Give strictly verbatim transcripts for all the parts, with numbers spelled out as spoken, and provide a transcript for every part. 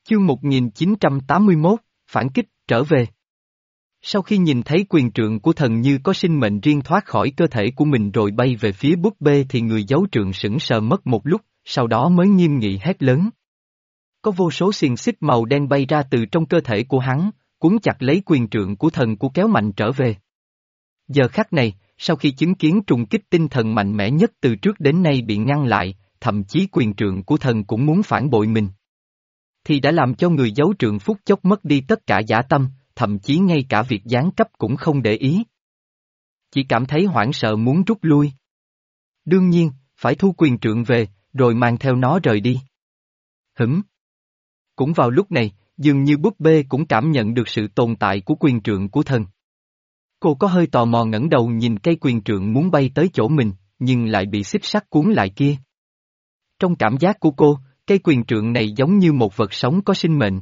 Chương một nghìn chín trăm tám mươi mốt, phản kích, trở về. Sau khi nhìn thấy quyền trượng của thần như có sinh mệnh riêng thoát khỏi cơ thể của mình rồi bay về phía búp bê thì người giấu trượng sững sờ mất một lúc, sau đó mới nghiêm nghị hét lớn. Có vô số xiềng xích màu đen bay ra từ trong cơ thể của hắn, cuốn chặt lấy quyền trượng của thần của kéo mạnh trở về. Giờ khắc này, sau khi chứng kiến trùng kích tinh thần mạnh mẽ nhất từ trước đến nay bị ngăn lại, thậm chí quyền trượng của thần cũng muốn phản bội mình, thì đã làm cho người giấu trượng phút chốc mất đi tất cả dã tâm, thậm chí ngay cả việc giáng cấp cũng không để ý. Chỉ cảm thấy hoảng sợ muốn rút lui. Đương nhiên, phải thu quyền trượng về, rồi mang theo nó rời đi. Hửm. Cũng vào lúc này, dường như búp bê cũng cảm nhận được sự tồn tại của quyền trượng của thần. Cô có hơi tò mò ngẩng đầu nhìn cây quyền trượng muốn bay tới chỗ mình, nhưng lại bị xích sắt cuốn lại kia. Trong cảm giác của cô, cây quyền trượng này giống như một vật sống có sinh mệnh.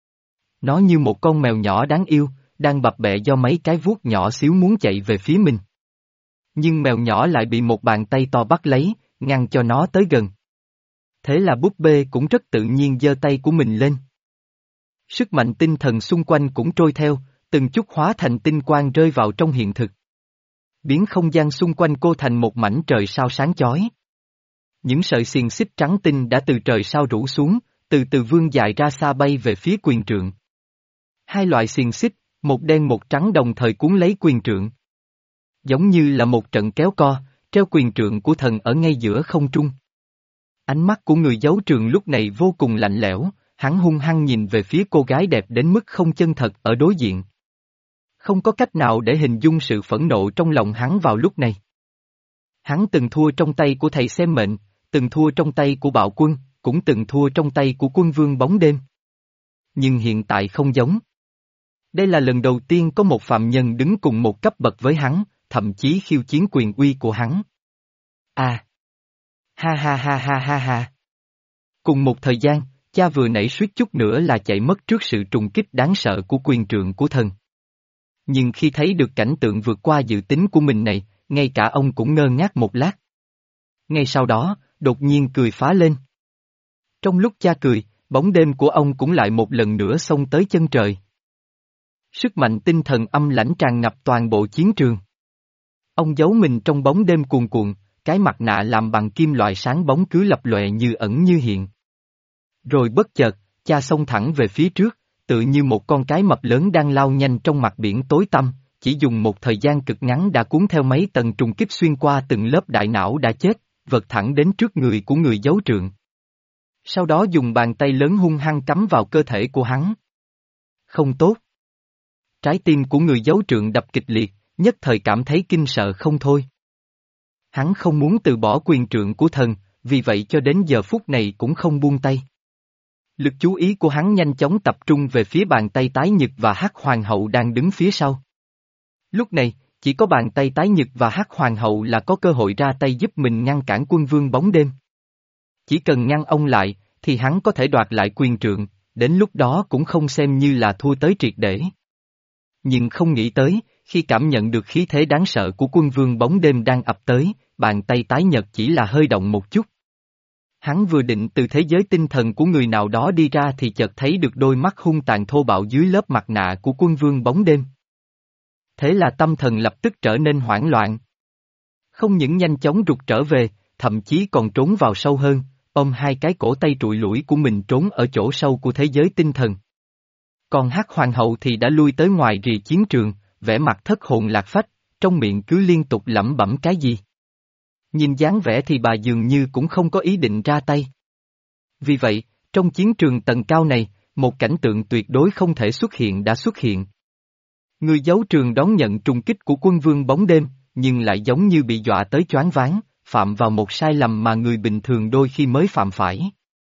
Nó như một con mèo nhỏ đáng yêu, đang bập bẹ do mấy cái vuốt nhỏ xíu muốn chạy về phía mình. Nhưng mèo nhỏ lại bị một bàn tay to bắt lấy, ngăn cho nó tới gần. Thế là búp bê cũng rất tự nhiên giơ tay của mình lên. Sức mạnh tinh thần xung quanh cũng trôi theo, từng chút hóa thành tinh quang rơi vào trong hiện thực. Biến không gian xung quanh cô thành một mảnh trời sao sáng chói. Những sợi xiềng xích trắng tinh đã từ trời sao rủ xuống, từ từ vươn dài ra xa bay về phía quyền trượng. Hai loại xiềng xích, một đen một trắng đồng thời cuốn lấy quyền trượng. Giống như là một trận kéo co, treo quyền trượng của thần ở ngay giữa không trung. Ánh mắt của người giấu trượng lúc này vô cùng lạnh lẽo, hắn hung hăng nhìn về phía cô gái đẹp đến mức không chân thật ở đối diện. Không có cách nào để hình dung sự phẫn nộ trong lòng hắn vào lúc này. Hắn từng thua trong tay của thầy xem mệnh, từng thua trong tay của bạo quân, cũng từng thua trong tay của quân vương bóng đêm. Nhưng hiện tại không giống. Đây là lần đầu tiên có một phạm nhân đứng cùng một cấp bậc với hắn, thậm chí khiêu chiến quyền uy của hắn. À! Ha ha ha ha ha ha! Cùng một thời gian, cha vừa nãy suýt chút nữa là chạy mất trước sự trùng kích đáng sợ của quyền trượng của thần. Nhưng khi thấy được cảnh tượng vượt qua dự tính của mình này, ngay cả ông cũng ngơ ngác một lát. Ngay sau đó, đột nhiên cười phá lên. Trong lúc cha cười, bóng đêm của ông cũng lại một lần nữa xông tới chân trời. Sức mạnh tinh thần âm lãnh tràn ngập toàn bộ chiến trường. Ông giấu mình trong bóng đêm cuồn cuộn, cái mặt nạ làm bằng kim loại sáng bóng cứ lập lòe như ẩn như hiện. Rồi bất chợt, cha xông thẳng về phía trước, tự như một con cái mập lớn đang lao nhanh trong mặt biển tối tăm, chỉ dùng một thời gian cực ngắn đã cuốn theo mấy tầng trùng kích xuyên qua từng lớp đại não đã chết, vật thẳng đến trước người của người giấu trượng. Sau đó dùng bàn tay lớn hung hăng cắm vào cơ thể của hắn. Không tốt. Trái tim của người giấu trượng đập kịch liệt, nhất thời cảm thấy kinh sợ không thôi. Hắn không muốn từ bỏ quyền trượng của thần, vì vậy cho đến giờ phút này cũng không buông tay. Lực chú ý của hắn nhanh chóng tập trung về phía bàn tay tái nhật và hắc hoàng hậu đang đứng phía sau. Lúc này, chỉ có bàn tay tái nhật và hắc hoàng hậu là có cơ hội ra tay giúp mình ngăn cản quân vương bóng đêm. Chỉ cần ngăn ông lại, thì hắn có thể đoạt lại quyền trượng, đến lúc đó cũng không xem như là thua tới triệt để. Nhưng không nghĩ tới, khi cảm nhận được khí thế đáng sợ của quân vương bóng đêm đang ập tới, bàn tay tái nhật chỉ là hơi động một chút. Hắn vừa định từ thế giới tinh thần của người nào đó đi ra thì chợt thấy được đôi mắt hung tàn thô bạo dưới lớp mặt nạ của quân vương bóng đêm. Thế là tâm thần lập tức trở nên hoảng loạn. Không những nhanh chóng rụt trở về, thậm chí còn trốn vào sâu hơn, ôm hai cái cổ tay trụi lủi của mình trốn ở chỗ sâu của thế giới tinh thần. Còn hắc hoàng hậu thì đã lui tới ngoài rìa chiến trường, vẻ mặt thất hồn lạc phách, trong miệng cứ liên tục lẩm bẩm cái gì. Nhìn dáng vẻ thì bà dường như cũng không có ý định ra tay. Vì vậy, trong chiến trường tầng cao này, một cảnh tượng tuyệt đối không thể xuất hiện đã xuất hiện. Người giấu trường đón nhận trùng kích của quân vương bóng đêm, nhưng lại giống như bị dọa tới choáng váng, phạm vào một sai lầm mà người bình thường đôi khi mới phạm phải.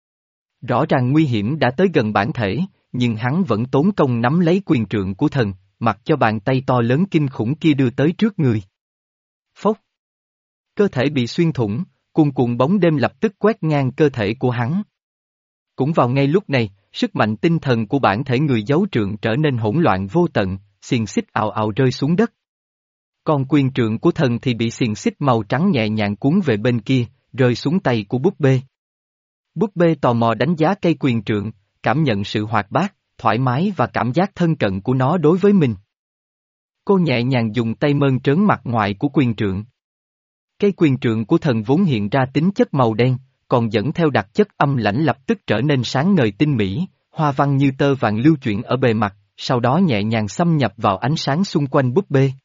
Rõ ràng nguy hiểm đã tới gần bản thể, nhưng hắn vẫn tốn công nắm lấy quyền trượng của thần, mặc cho bàn tay to lớn kinh khủng kia đưa tới trước người. Phốc. Cơ thể bị xuyên thủng, cuồn cuộn bóng đêm lập tức quét ngang cơ thể của hắn. Cũng vào ngay lúc này, sức mạnh tinh thần của bản thể người giấu trượng trở nên hỗn loạn vô tận, xiềng xích ào ào rơi xuống đất. Còn quyền trượng của thần thì bị xiềng xích màu trắng nhẹ nhàng cuốn về bên kia, rơi xuống tay của búp bê. Búp bê tò mò đánh giá cây quyền trượng, cảm nhận sự hoạt bát, thoải mái và cảm giác thân cận của nó đối với mình. Cô nhẹ nhàng dùng tay mơn trớn mặt ngoài của quyền trượng. Cây quyền trượng của thần vốn hiện ra tính chất màu đen, còn dẫn theo đặc chất âm lãnh lập tức trở nên sáng ngời tinh mỹ, hoa văn như tơ vàng lưu chuyển ở bề mặt, sau đó nhẹ nhàng xâm nhập vào ánh sáng xung quanh búp bê.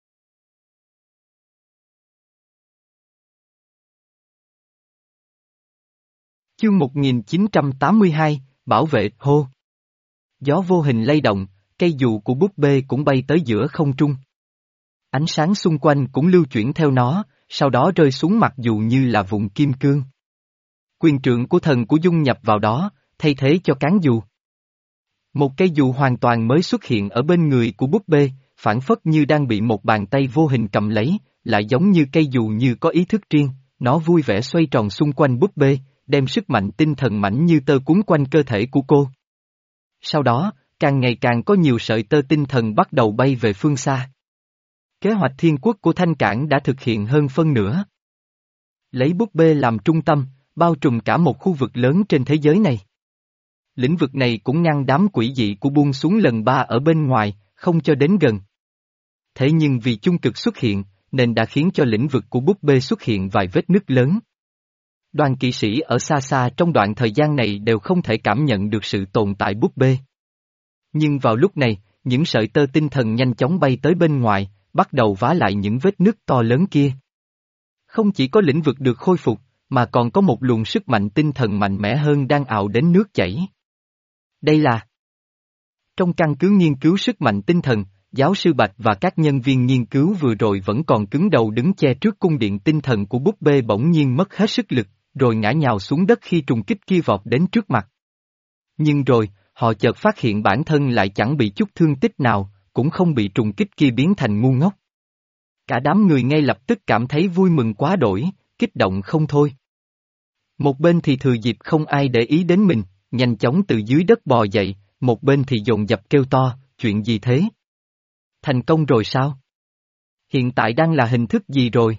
Chương một nghìn chín trăm tám mươi hai, Bảo vệ, hô. Gió vô hình lay động, cây dù của búp bê cũng bay tới giữa không trung. Ánh sáng xung quanh cũng lưu chuyển theo nó, sau đó rơi xuống mặt dù như là vụn kim cương. Quyền trượng của thần của dung nhập vào đó, thay thế cho cán dù. Một cây dù hoàn toàn mới xuất hiện ở bên người của búp bê, phản phất như đang bị một bàn tay vô hình cầm lấy, lại giống như cây dù như có ý thức riêng, nó vui vẻ xoay tròn xung quanh búp bê, đem sức mạnh tinh thần mãnh như tơ cuốn quanh cơ thể của cô. Sau đó, càng ngày càng có nhiều sợi tơ tinh thần bắt đầu bay về phương xa. Kế hoạch thiên quốc của Thanh Cảng đã thực hiện hơn phân nửa. Lấy búp bê làm trung tâm, bao trùm cả một khu vực lớn trên thế giới này. Lĩnh vực này cũng ngăn đám quỷ dị của buông xuống lần ba ở bên ngoài, không cho đến gần. Thế nhưng vì chung cực xuất hiện, nên đã khiến cho lĩnh vực của búp bê xuất hiện vài vết nứt lớn. Đoàn kỵ sĩ ở xa xa trong đoạn thời gian này đều không thể cảm nhận được sự tồn tại búp bê. Nhưng vào lúc này, những sợi tơ tinh thần nhanh chóng bay tới bên ngoài, bắt đầu vá lại những vết nứt to lớn kia. Không chỉ có lĩnh vực được khôi phục, mà còn có một luồng sức mạnh tinh thần mạnh mẽ hơn đang ào đến nước chảy. Đây là... Trong căn cứ nghiên cứu sức mạnh tinh thần, giáo sư Bạch và các nhân viên nghiên cứu vừa rồi vẫn còn cứng đầu đứng che trước cung điện tinh thần của búp bê bỗng nhiên mất hết sức lực, rồi ngã nhào xuống đất khi trùng kích kia vọt đến trước mặt. Nhưng rồi, họ chợt phát hiện bản thân lại chẳng bị chút thương tích nào, cũng không bị trùng kích kia biến thành ngu ngốc. Cả đám người ngay lập tức cảm thấy vui mừng quá đổi, kích động không thôi. Một bên thì thừa dịp không ai để ý đến mình, nhanh chóng từ dưới đất bò dậy, một bên thì dồn dập kêu to, chuyện gì thế? Thành công rồi sao? Hiện tại đang là hình thức gì rồi?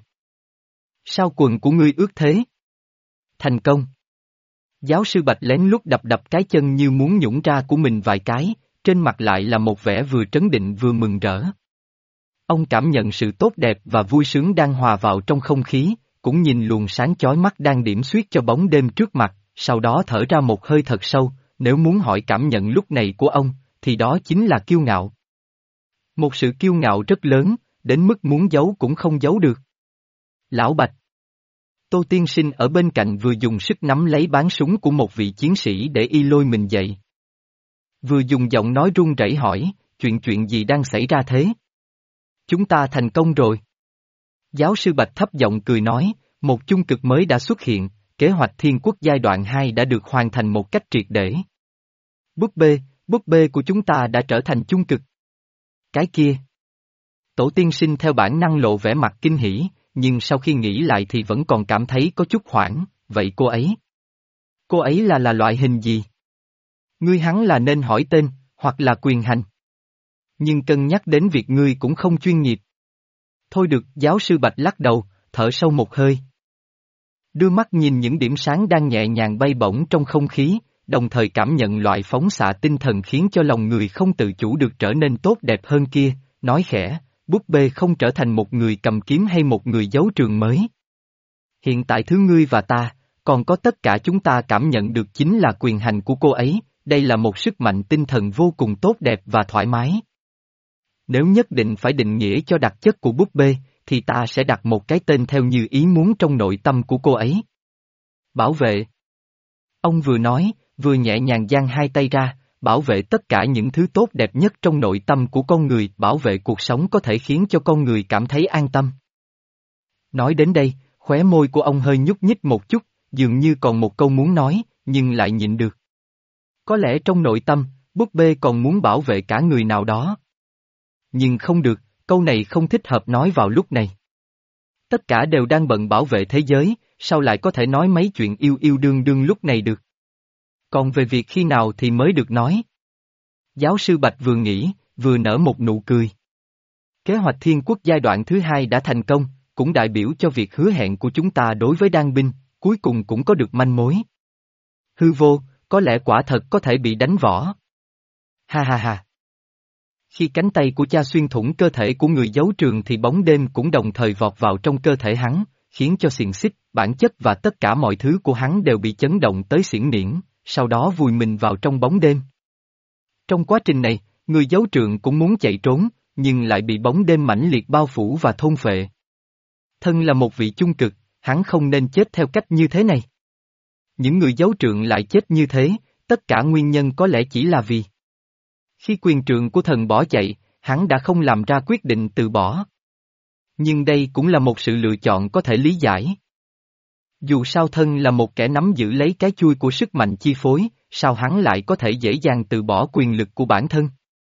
Sao quần của ngươi ướt thế? Thành công. Giáo sư Bạch lén lút đập đập cái chân như muốn nhũng ra của mình vài cái, trên mặt lại là một vẻ vừa trấn định vừa mừng rỡ. Ông cảm nhận sự tốt đẹp và vui sướng đang hòa vào trong không khí, cũng nhìn luồng sáng chói mắt đang điểm xuyết cho bóng đêm trước mặt, sau đó thở ra một hơi thật sâu, nếu muốn hỏi cảm nhận lúc này của ông, thì đó chính là kiêu ngạo. Một sự kiêu ngạo rất lớn, đến mức muốn giấu cũng không giấu được. Lão Bạch. Tô Tiên Sinh ở bên cạnh vừa dùng sức nắm lấy bán súng của một vị chiến sĩ để y lôi mình dậy. Vừa dùng giọng nói run rẩy hỏi, chuyện chuyện gì đang xảy ra thế? Chúng ta thành công rồi. Giáo sư Bạch thấp giọng cười nói, một chung cực mới đã xuất hiện, kế hoạch thiên quốc giai đoạn hai đã được hoàn thành một cách triệt để. Búp bê, búp bê của chúng ta đã trở thành chung cực. Cái kia. Tổ Tiên Sinh theo bản năng lộ vẻ mặt kinh hỉ, nhưng sau khi nghĩ lại thì vẫn còn cảm thấy có chút hoảng, vậy cô ấy? Cô ấy là là loại hình gì? Ngươi hắn là nên hỏi tên, hoặc là quyền hành. Nhưng cân nhắc đến việc ngươi cũng không chuyên nghiệp. Thôi được, giáo sư Bạch lắc đầu, thở sâu một hơi. Đưa mắt nhìn những điểm sáng đang nhẹ nhàng bay bổng trong không khí, đồng thời cảm nhận loại phóng xạ tinh thần khiến cho lòng người không tự chủ được trở nên tốt đẹp hơn kia, nói khẽ, búp bê không trở thành một người cầm kiếm hay một người giấu trường mới. Hiện tại thứ ngươi và ta, còn có tất cả chúng ta cảm nhận được chính là quyền hành của cô ấy, đây là một sức mạnh tinh thần vô cùng tốt đẹp và thoải mái. Nếu nhất định phải định nghĩa cho đặc chất của búp bê, thì ta sẽ đặt một cái tên theo như ý muốn trong nội tâm của cô ấy. Bảo vệ. Ông vừa nói, vừa nhẹ nhàng giang hai tay ra, bảo vệ tất cả những thứ tốt đẹp nhất trong nội tâm của con người, bảo vệ cuộc sống có thể khiến cho con người cảm thấy an tâm. Nói đến đây, khóe môi của ông hơi nhúc nhích một chút, dường như còn một câu muốn nói, nhưng lại nhịn được. Có lẽ trong nội tâm, búp bê còn muốn bảo vệ cả người nào đó. Nhưng không được, câu này không thích hợp nói vào lúc này. Tất cả đều đang bận bảo vệ thế giới, sao lại có thể nói mấy chuyện yêu yêu đương đương lúc này được. Còn về việc khi nào thì mới được nói. Giáo sư Bạch vừa nghĩ, vừa nở một nụ cười. Kế hoạch thiên quốc giai đoạn thứ hai đã thành công, cũng đại biểu cho việc hứa hẹn của chúng ta đối với đan binh, cuối cùng cũng có được manh mối. Hư vô, có lẽ quả thật có thể bị đánh võ. Ha ha ha. Khi cánh tay của cha xuyên thủng cơ thể của người giấu trường thì bóng đêm cũng đồng thời vọt vào trong cơ thể hắn, khiến cho xiềng xích, bản chất và tất cả mọi thứ của hắn đều bị chấn động tới xiển niễn, sau đó vùi mình vào trong bóng đêm. Trong quá trình này, người giấu trường cũng muốn chạy trốn, nhưng lại bị bóng đêm mãnh liệt bao phủ và thôn phệ. Thân là một vị chung cực, hắn không nên chết theo cách như thế này. Những người giấu trượng lại chết như thế, tất cả nguyên nhân có lẽ chỉ là vì khi quyền trượng của thần bỏ chạy, hắn đã không làm ra quyết định từ bỏ. Nhưng đây cũng là một sự lựa chọn có thể lý giải. Dù sao thân là một kẻ nắm giữ lấy cái chui của sức mạnh chi phối, sao hắn lại có thể dễ dàng từ bỏ quyền lực của bản thân?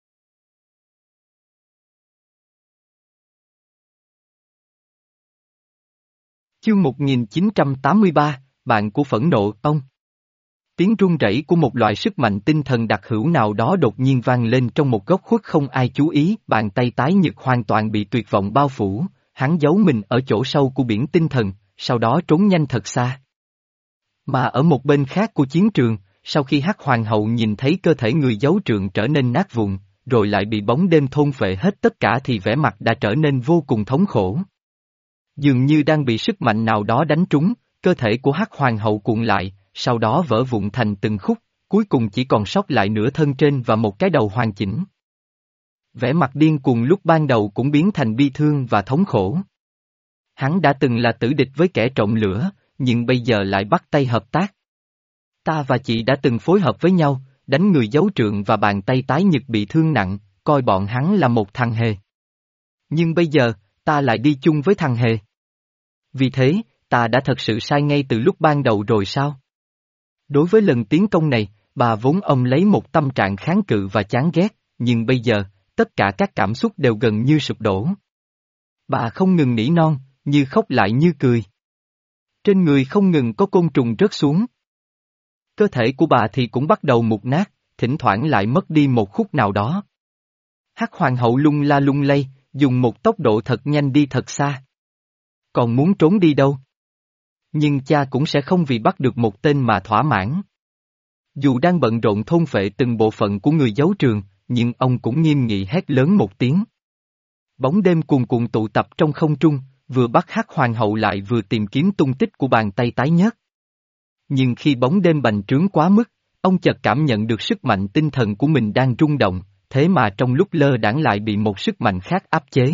Chương một nghìn chín trăm tám mươi ba, bạn của phẫn nộ, ông. Tiếng rung rẩy của một loại sức mạnh tinh thần đặc hữu nào đó đột nhiên vang lên trong một góc khuất không ai chú ý, bàn tay tái nhợt hoàn toàn bị tuyệt vọng bao phủ, hắn giấu mình ở chỗ sâu của biển tinh thần, sau đó trốn nhanh thật xa. Mà ở một bên khác của chiến trường, sau khi Hắc Hoàng hậu nhìn thấy cơ thể người giấu trượng trở nên nát vụn, rồi lại bị bóng đêm thôn phệ hết tất cả thì vẻ mặt đã trở nên vô cùng thống khổ. Dường như đang bị sức mạnh nào đó đánh trúng, cơ thể của Hắc Hoàng hậu cuộn lại, sau đó vỡ vụn thành từng khúc, cuối cùng chỉ còn sót lại nửa thân trên và một cái đầu hoàn chỉnh. Vẻ mặt điên cuồng lúc ban đầu cũng biến thành bi thương và thống khổ. Hắn đã từng là tử địch với kẻ trộm lửa, nhưng bây giờ lại bắt tay hợp tác. Ta và chị đã từng phối hợp với nhau, đánh người giấu trượng và bàn tay tái nhật bị thương nặng, coi bọn hắn là một thằng hề. Nhưng bây giờ, ta lại đi chung với thằng hề. Vì thế, ta đã thật sự sai ngay từ lúc ban đầu rồi sao? Đối với lần tiến công này, bà vốn ông lấy một tâm trạng kháng cự và chán ghét, nhưng bây giờ, tất cả các cảm xúc đều gần như sụp đổ. Bà không ngừng nỉ non, như khóc lại như cười. Trên người không ngừng có côn trùng rớt xuống. Cơ thể của bà thì cũng bắt đầu mục nát, thỉnh thoảng lại mất đi một khúc nào đó. Hắc Hoàng hậu lung la lung lay, dùng một tốc độ thật nhanh đi thật xa. Còn muốn trốn đi đâu? Nhưng cha cũng sẽ không vì bắt được một tên mà thỏa mãn. Dù đang bận rộn thôn phệ từng bộ phận của người giấu trường, nhưng ông cũng nghiêm nghị hét lớn một tiếng. Bóng đêm cuồn cuộn tụ tập trong không trung, vừa bắt Hắc Hoàng hậu lại vừa tìm kiếm tung tích của bàn tay tái nhớt. Nhưng khi bóng đêm bành trướng quá mức, ông chợt cảm nhận được sức mạnh tinh thần của mình đang rung động, thế mà trong lúc lơ đãng lại bị một sức mạnh khác áp chế.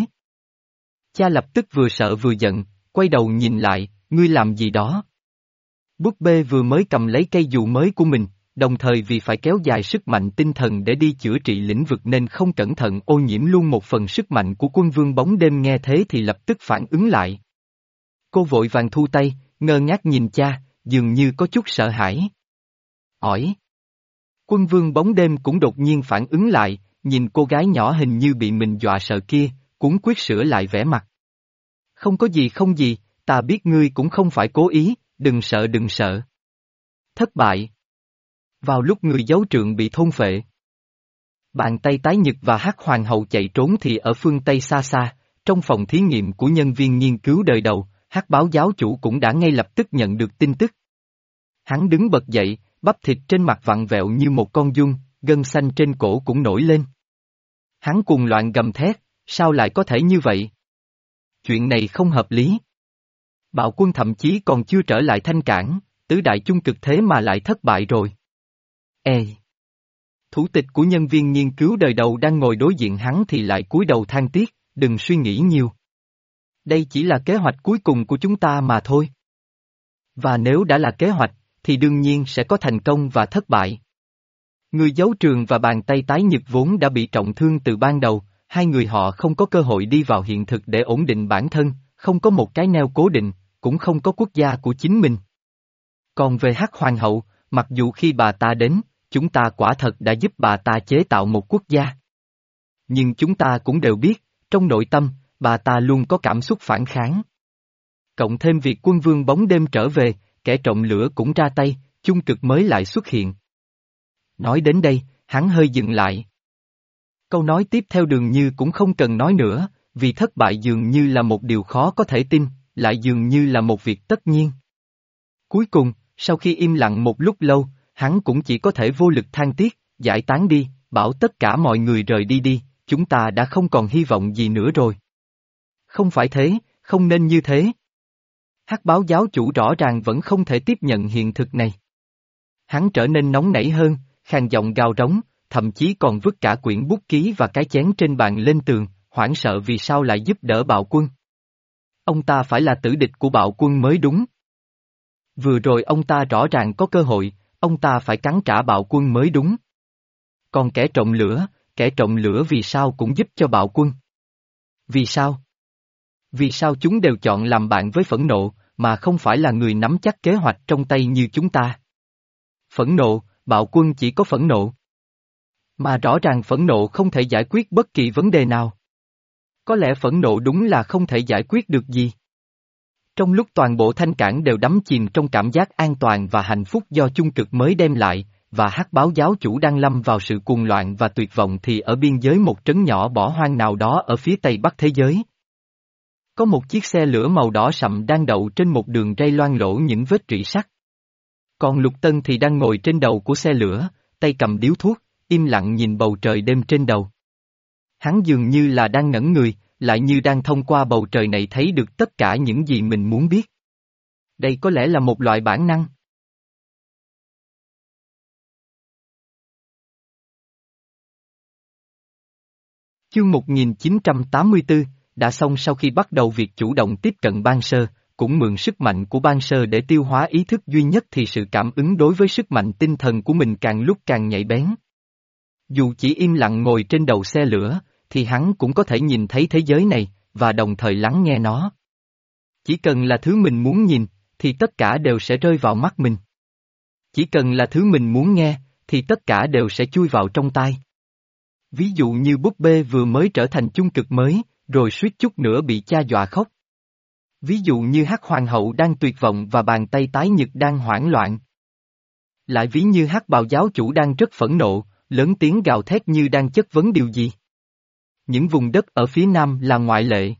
Cha lập tức vừa sợ vừa giận, quay đầu nhìn lại, ngươi làm gì đó? Búp bê vừa mới cầm lấy cây dù mới của mình, đồng thời vì phải kéo dài sức mạnh tinh thần để đi chữa trị lĩnh vực nên không cẩn thận ô nhiễm luôn một phần sức mạnh của quân vương bóng đêm nghe thế thì lập tức phản ứng lại. Cô vội vàng thu tay, ngơ ngác nhìn cha, dường như có chút sợ hãi. Hỏi. Quân vương bóng đêm cũng đột nhiên phản ứng lại, nhìn cô gái nhỏ hình như bị mình dọa sợ kia, cuống quyết sửa lại vẻ mặt. Không có gì không gì, ta biết ngươi cũng không phải cố ý, đừng sợ đừng sợ. Thất bại. Vào lúc người giấu trượng bị thôn phệ, bàn tay tái nhật và Hắc Hoàng hậu chạy trốn thì ở phương Tây xa xa, trong phòng thí nghiệm của nhân viên nghiên cứu đời đầu, Hắc báo giáo chủ cũng đã ngay lập tức nhận được tin tức. Hắn đứng bật dậy, bắp thịt trên mặt vặn vẹo như một con giun, gân xanh trên cổ cũng nổi lên. Hắn cuồng loạn gầm thét, sao lại có thể như vậy? Chuyện này không hợp lý. Bạo quân thậm chí còn chưa trở lại thanh cảng, tứ đại chung cực thế mà lại thất bại rồi. Ê! Thủ tịch của nhân viên nghiên cứu đời đầu đang ngồi đối diện hắn thì lại cúi đầu than tiếc, đừng suy nghĩ nhiều. Đây chỉ là kế hoạch cuối cùng của chúng ta mà thôi. Và nếu đã là kế hoạch, thì đương nhiên sẽ có thành công và thất bại. Người giấu trường và bàn tay tái nhật vốn đã bị trọng thương từ ban đầu, hai người họ không có cơ hội đi vào hiện thực để ổn định bản thân, không có một cái neo cố định, cũng không có quốc gia của chính mình. Còn về Hắc Hoàng hậu, mặc dù khi bà ta đến, chúng ta quả thật đã giúp bà ta chế tạo một quốc gia. Nhưng chúng ta cũng đều biết, trong nội tâm, bà ta luôn có cảm xúc phản kháng. Cộng thêm việc quân vương bóng đêm trở về, kẻ trộm lửa cũng ra tay, chung cực mới lại xuất hiện. Nói đến đây, hắn hơi dừng lại. Câu nói tiếp theo dường như cũng không cần nói nữa, vì thất bại dường như là một điều khó có thể tin, lại dường như là một việc tất nhiên. Cuối cùng, sau khi im lặng một lúc lâu, hắn cũng chỉ có thể vô lực than tiếc, giải tán đi, bảo tất cả mọi người rời đi đi, chúng ta đã không còn hy vọng gì nữa rồi. Không phải thế, không nên như thế. Hắc báo giáo chủ rõ ràng vẫn không thể tiếp nhận hiện thực này. Hắn trở nên nóng nảy hơn, khàn giọng gào rống, thậm chí còn vứt cả quyển bút ký và cái chén trên bàn lên tường, hoảng sợ vì sao lại giúp đỡ bạo quân. Ông ta phải là tử địch của bạo quân mới đúng. Vừa rồi ông ta rõ ràng có cơ hội, ông ta phải cắn trả bạo quân mới đúng. Còn kẻ trộm lửa, kẻ trộm lửa vì sao cũng giúp cho bạo quân? Vì sao? Vì sao chúng đều chọn làm bạn với phẫn nộ, mà không phải là người nắm chắc kế hoạch trong tay như chúng ta? Phẫn nộ, bạo quân chỉ có phẫn nộ. Mà rõ ràng phẫn nộ không thể giải quyết bất kỳ vấn đề nào. Có lẽ phẫn nộ đúng là không thể giải quyết được gì. Trong lúc toàn bộ Thanh Cảng đều đắm chìm trong cảm giác an toàn và hạnh phúc do chung cực mới đem lại, và hắc báo giáo chủ đang lâm vào sự cuồng loạn và tuyệt vọng thì ở biên giới một trấn nhỏ bỏ hoang nào đó ở phía tây bắc thế giới. Có một chiếc xe lửa màu đỏ sậm đang đậu trên một đường ray loang lổ những vết rỉ sắt. Còn Lục Tân thì đang ngồi trên đầu của xe lửa, tay cầm điếu thuốc, im lặng nhìn bầu trời đêm trên đầu. Hắn dường như là đang ngẩn người, lại như đang thông qua bầu trời này thấy được tất cả những gì mình muốn biết. Đây có lẽ là một loại bản năng. Chương một nghìn chín trăm tám mươi tư, đã xong. Sau khi bắt đầu việc chủ động tiếp cận Ban Sơ, cũng mượn sức mạnh của Ban Sơ để tiêu hóa ý thức duy nhất thì sự cảm ứng đối với sức mạnh tinh thần của mình càng lúc càng nhạy bén. Dù chỉ im lặng ngồi trên đầu xe lửa, thì hắn cũng có thể nhìn thấy thế giới này, và đồng thời lắng nghe nó. Chỉ cần là thứ mình muốn nhìn, thì tất cả đều sẽ rơi vào mắt mình. Chỉ cần là thứ mình muốn nghe, thì tất cả đều sẽ chui vào trong tai. Ví dụ như búp bê vừa mới trở thành chung cực mới, rồi suýt chút nữa bị cha dọa khóc. Ví dụ như hắc hoàng hậu đang tuyệt vọng và bàn tay tái nhật đang hoảng loạn. Lại ví như hắc bào giáo chủ đang rất phẫn nộ, lớn tiếng gào thét như đang chất vấn điều gì. Những vùng đất ở phía nam là ngoại lệ.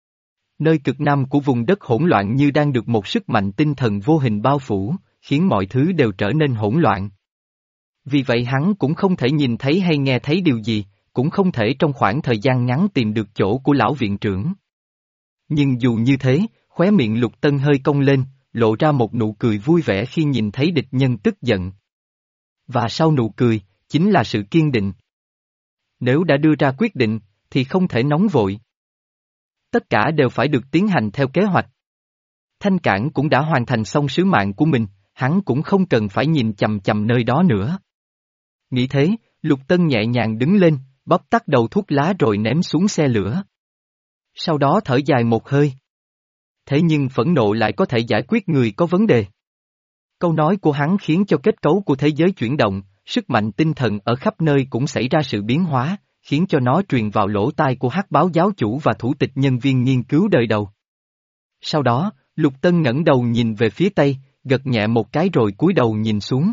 Nơi cực nam của vùng đất hỗn loạn như đang được một sức mạnh tinh thần vô hình bao phủ, khiến mọi thứ đều trở nên hỗn loạn. Vì vậy hắn cũng không thể nhìn thấy hay nghe thấy điều gì, cũng không thể trong khoảng thời gian ngắn tìm được chỗ của lão viện trưởng. Nhưng dù như thế, khóe miệng Lục Tân hơi cong lên, lộ ra một nụ cười vui vẻ khi nhìn thấy địch nhân tức giận. Và sau nụ cười, chính là sự kiên định. Nếu đã đưa ra quyết định, thì không thể nóng vội. Tất cả đều phải được tiến hành theo kế hoạch. Thanh Cảng cũng đã hoàn thành xong sứ mạng của mình, hắn cũng không cần phải nhìn chằm chằm nơi đó nữa. Nghĩ thế, Lục Tân nhẹ nhàng đứng lên, bóp tắt đầu thuốc lá rồi ném xuống xe lửa. Sau đó thở dài một hơi. Thế nhưng phẫn nộ lại có thể giải quyết người có vấn đề. Câu nói của hắn khiến cho kết cấu của thế giới chuyển động, sức mạnh tinh thần ở khắp nơi cũng xảy ra sự biến hóa, khiến cho nó truyền vào lỗ tai của hắc báo giáo chủ và thủ tịch nhân viên nghiên cứu đời đầu. Sau đó, Lục Tân ngẩng đầu nhìn về phía tây, gật nhẹ một cái rồi cúi đầu nhìn xuống.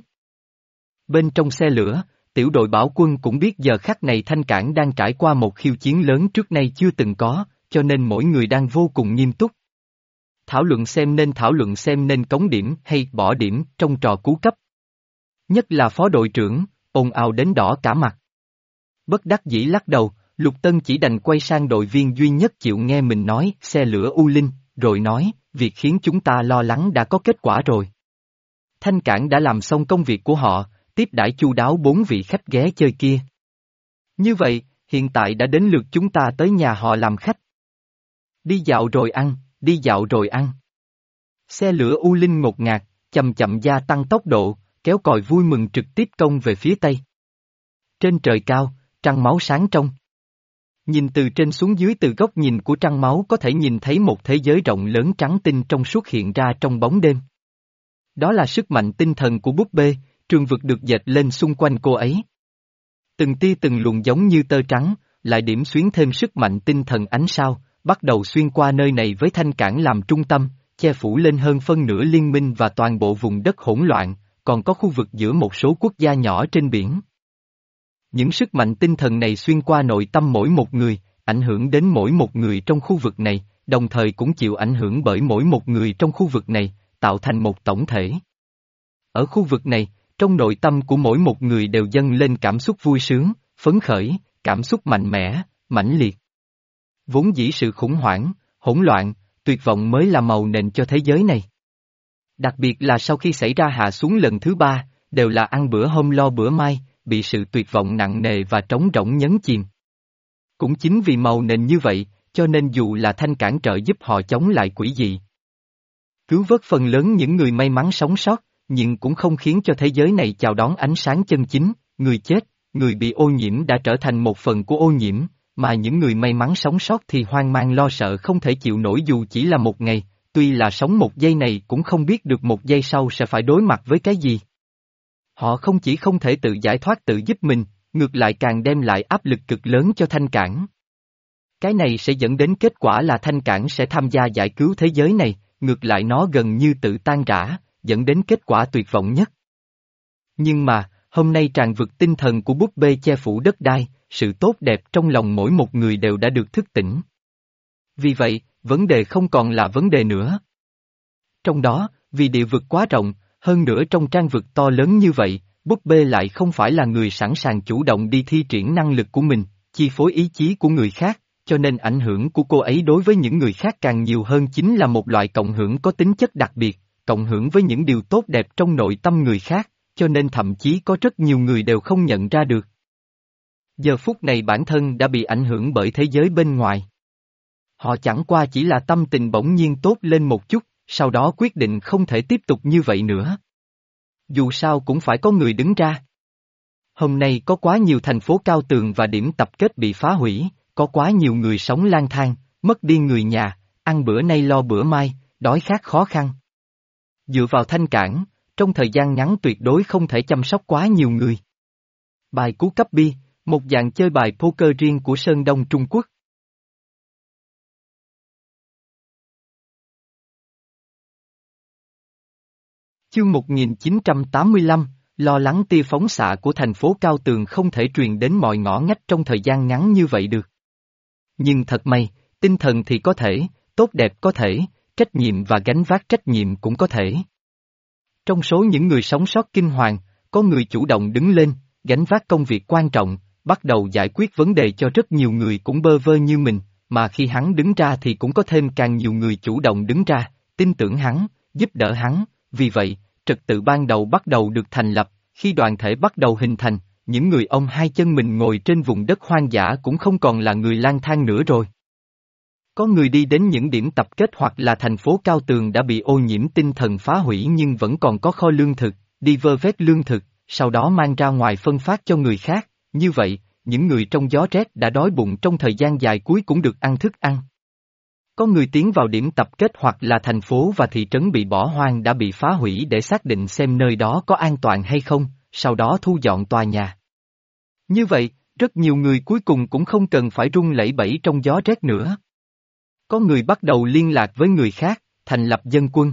Bên trong xe lửa, tiểu đội bảo quân cũng biết giờ khắc này Thanh Cảng đang trải qua một khiêu chiến lớn trước nay chưa từng có, cho nên mỗi người đang vô cùng nghiêm túc. Thảo luận xem nên thảo luận xem nên cống điểm hay bỏ điểm trong trò cứu cấp. Nhất là phó đội trưởng, ồn ào đến đỏ cả mặt. Bất đắc dĩ lắc đầu, Lục Tân chỉ đành quay sang đội viên duy nhất chịu nghe mình nói xe lửa U Linh, rồi nói, việc khiến chúng ta lo lắng đã có kết quả rồi. Thanh Cảng đã làm xong công việc của họ, tiếp đãi chu đáo bốn vị khách ghé chơi kia. Như vậy, hiện tại đã đến lượt chúng ta tới nhà họ làm khách. Đi dạo rồi ăn, đi dạo rồi ăn. Xe lửa U Linh ngột ngạt, chậm chậm gia tăng tốc độ, kéo còi vui mừng trực tiếp công về phía tây. Trên trời cao, trăng máu sáng trong. Nhìn từ trên xuống dưới, từ góc nhìn của trăng máu có thể nhìn thấy một thế giới rộng lớn trắng tinh trong suốt hiện ra trong bóng đêm. Đó là sức mạnh tinh thần của búp bê, trường vực được dệt lên xung quanh cô ấy. Từng tia từng luồng giống như tơ trắng, lại điểm xuyến thêm sức mạnh tinh thần ánh sao, bắt đầu xuyên qua nơi này với Thanh Cảng làm trung tâm, che phủ lên hơn phân nửa liên minh và toàn bộ vùng đất hỗn loạn, còn có khu vực giữa một số quốc gia nhỏ trên biển. Những sức mạnh tinh thần này xuyên qua nội tâm mỗi một người, ảnh hưởng đến mỗi một người trong khu vực này, đồng thời cũng chịu ảnh hưởng bởi mỗi một người trong khu vực này, tạo thành một tổng thể. Ở khu vực này, trong nội tâm của mỗi một người đều dâng lên cảm xúc vui sướng, phấn khởi, cảm xúc mạnh mẽ, mãnh liệt. Vốn dĩ sự khủng hoảng, hỗn loạn, tuyệt vọng mới là màu nền cho thế giới này. Đặc biệt là sau khi xảy ra hạ xuống lần thứ ba, đều là ăn bữa hôm lo bữa mai, bị sự tuyệt vọng nặng nề và trống rỗng nhấn chìm. Cũng chính vì màu nền như vậy, cho nên dù là thanh cản trợ giúp họ chống lại quỷ dị, cứu vớt phần lớn những người may mắn sống sót, nhưng cũng không khiến cho thế giới này chào đón ánh sáng chân chính, người chết, người bị ô nhiễm đã trở thành một phần của ô nhiễm, mà những người may mắn sống sót thì hoang mang lo sợ không thể chịu nổi dù chỉ là một ngày, tuy là sống một giây này cũng không biết được một giây sau sẽ phải đối mặt với cái gì. Họ không chỉ không thể tự giải thoát tự giúp mình, ngược lại càng đem lại áp lực cực lớn cho thanh cảng. Cái này sẽ dẫn đến kết quả là thanh cảng sẽ tham gia giải cứu thế giới này, ngược lại nó gần như tự tan rã, dẫn đến kết quả tuyệt vọng nhất. Nhưng mà, hôm nay tràn vực tinh thần của búp bê che phủ đất đai, sự tốt đẹp trong lòng mỗi một người đều đã được thức tỉnh. Vì vậy, vấn đề không còn là vấn đề nữa. Trong đó, vì địa vực quá rộng, hơn nữa trong trang vực to lớn như vậy, búp bê lại không phải là người sẵn sàng chủ động đi thi triển năng lực của mình, chi phối ý chí của người khác, cho nên ảnh hưởng của cô ấy đối với những người khác càng nhiều hơn chính là một loại cộng hưởng có tính chất đặc biệt, cộng hưởng với những điều tốt đẹp trong nội tâm người khác, cho nên thậm chí có rất nhiều người đều không nhận ra được. Giờ phút này bản thân đã bị ảnh hưởng bởi thế giới bên ngoài. Họ chẳng qua chỉ là tâm tình bỗng nhiên tốt lên một chút, sau đó quyết định không thể tiếp tục như vậy nữa. Dù sao cũng phải có người đứng ra. Hôm nay có quá nhiều thành phố cao tường và điểm tập kết bị phá hủy, có quá nhiều người sống lang thang, mất đi người nhà, ăn bữa nay lo bữa mai, đói khát khó khăn. Dựa vào thanh cảng, trong thời gian ngắn tuyệt đối không thể chăm sóc quá nhiều người. Bài cú cấp bi, một dạng chơi bài poker riêng của Sơn Đông Trung Quốc. Chương một nghìn chín trăm tám mươi lăm, lo lắng tia phóng xạ của thành phố cao tường không thể truyền đến mọi ngõ ngách trong thời gian ngắn như vậy được. Nhưng thật may, tinh thần thì có thể, tốt đẹp có thể, trách nhiệm và gánh vác trách nhiệm cũng có thể. Trong số những người sống sót kinh hoàng, có người chủ động đứng lên, gánh vác công việc quan trọng, bắt đầu giải quyết vấn đề cho rất nhiều người cũng bơ vơ như mình, mà khi hắn đứng ra thì cũng có thêm càng nhiều người chủ động đứng ra, tin tưởng hắn, giúp đỡ hắn, vì vậy, trật tự ban đầu bắt đầu được thành lập, khi đoàn thể bắt đầu hình thành, những người ông hai chân mình ngồi trên vùng đất hoang dã cũng không còn là người lang thang nữa rồi. Có người đi đến những điểm tập kết hoặc là thành phố cao tường đã bị ô nhiễm tinh thần phá hủy nhưng vẫn còn có kho lương thực, đi vơ vét lương thực, sau đó mang ra ngoài phân phát cho người khác, như vậy, những người trong gió rét đã đói bụng trong thời gian dài cuối cũng được ăn thức ăn. Có người tiến vào điểm tập kết hoặc là thành phố và thị trấn bị bỏ hoang đã bị phá hủy để xác định xem nơi đó có an toàn hay không, sau đó thu dọn tòa nhà. Như vậy, rất nhiều người cuối cùng cũng không cần phải run lẩy bẩy trong gió rét nữa. Có người bắt đầu liên lạc với người khác, thành lập dân quân.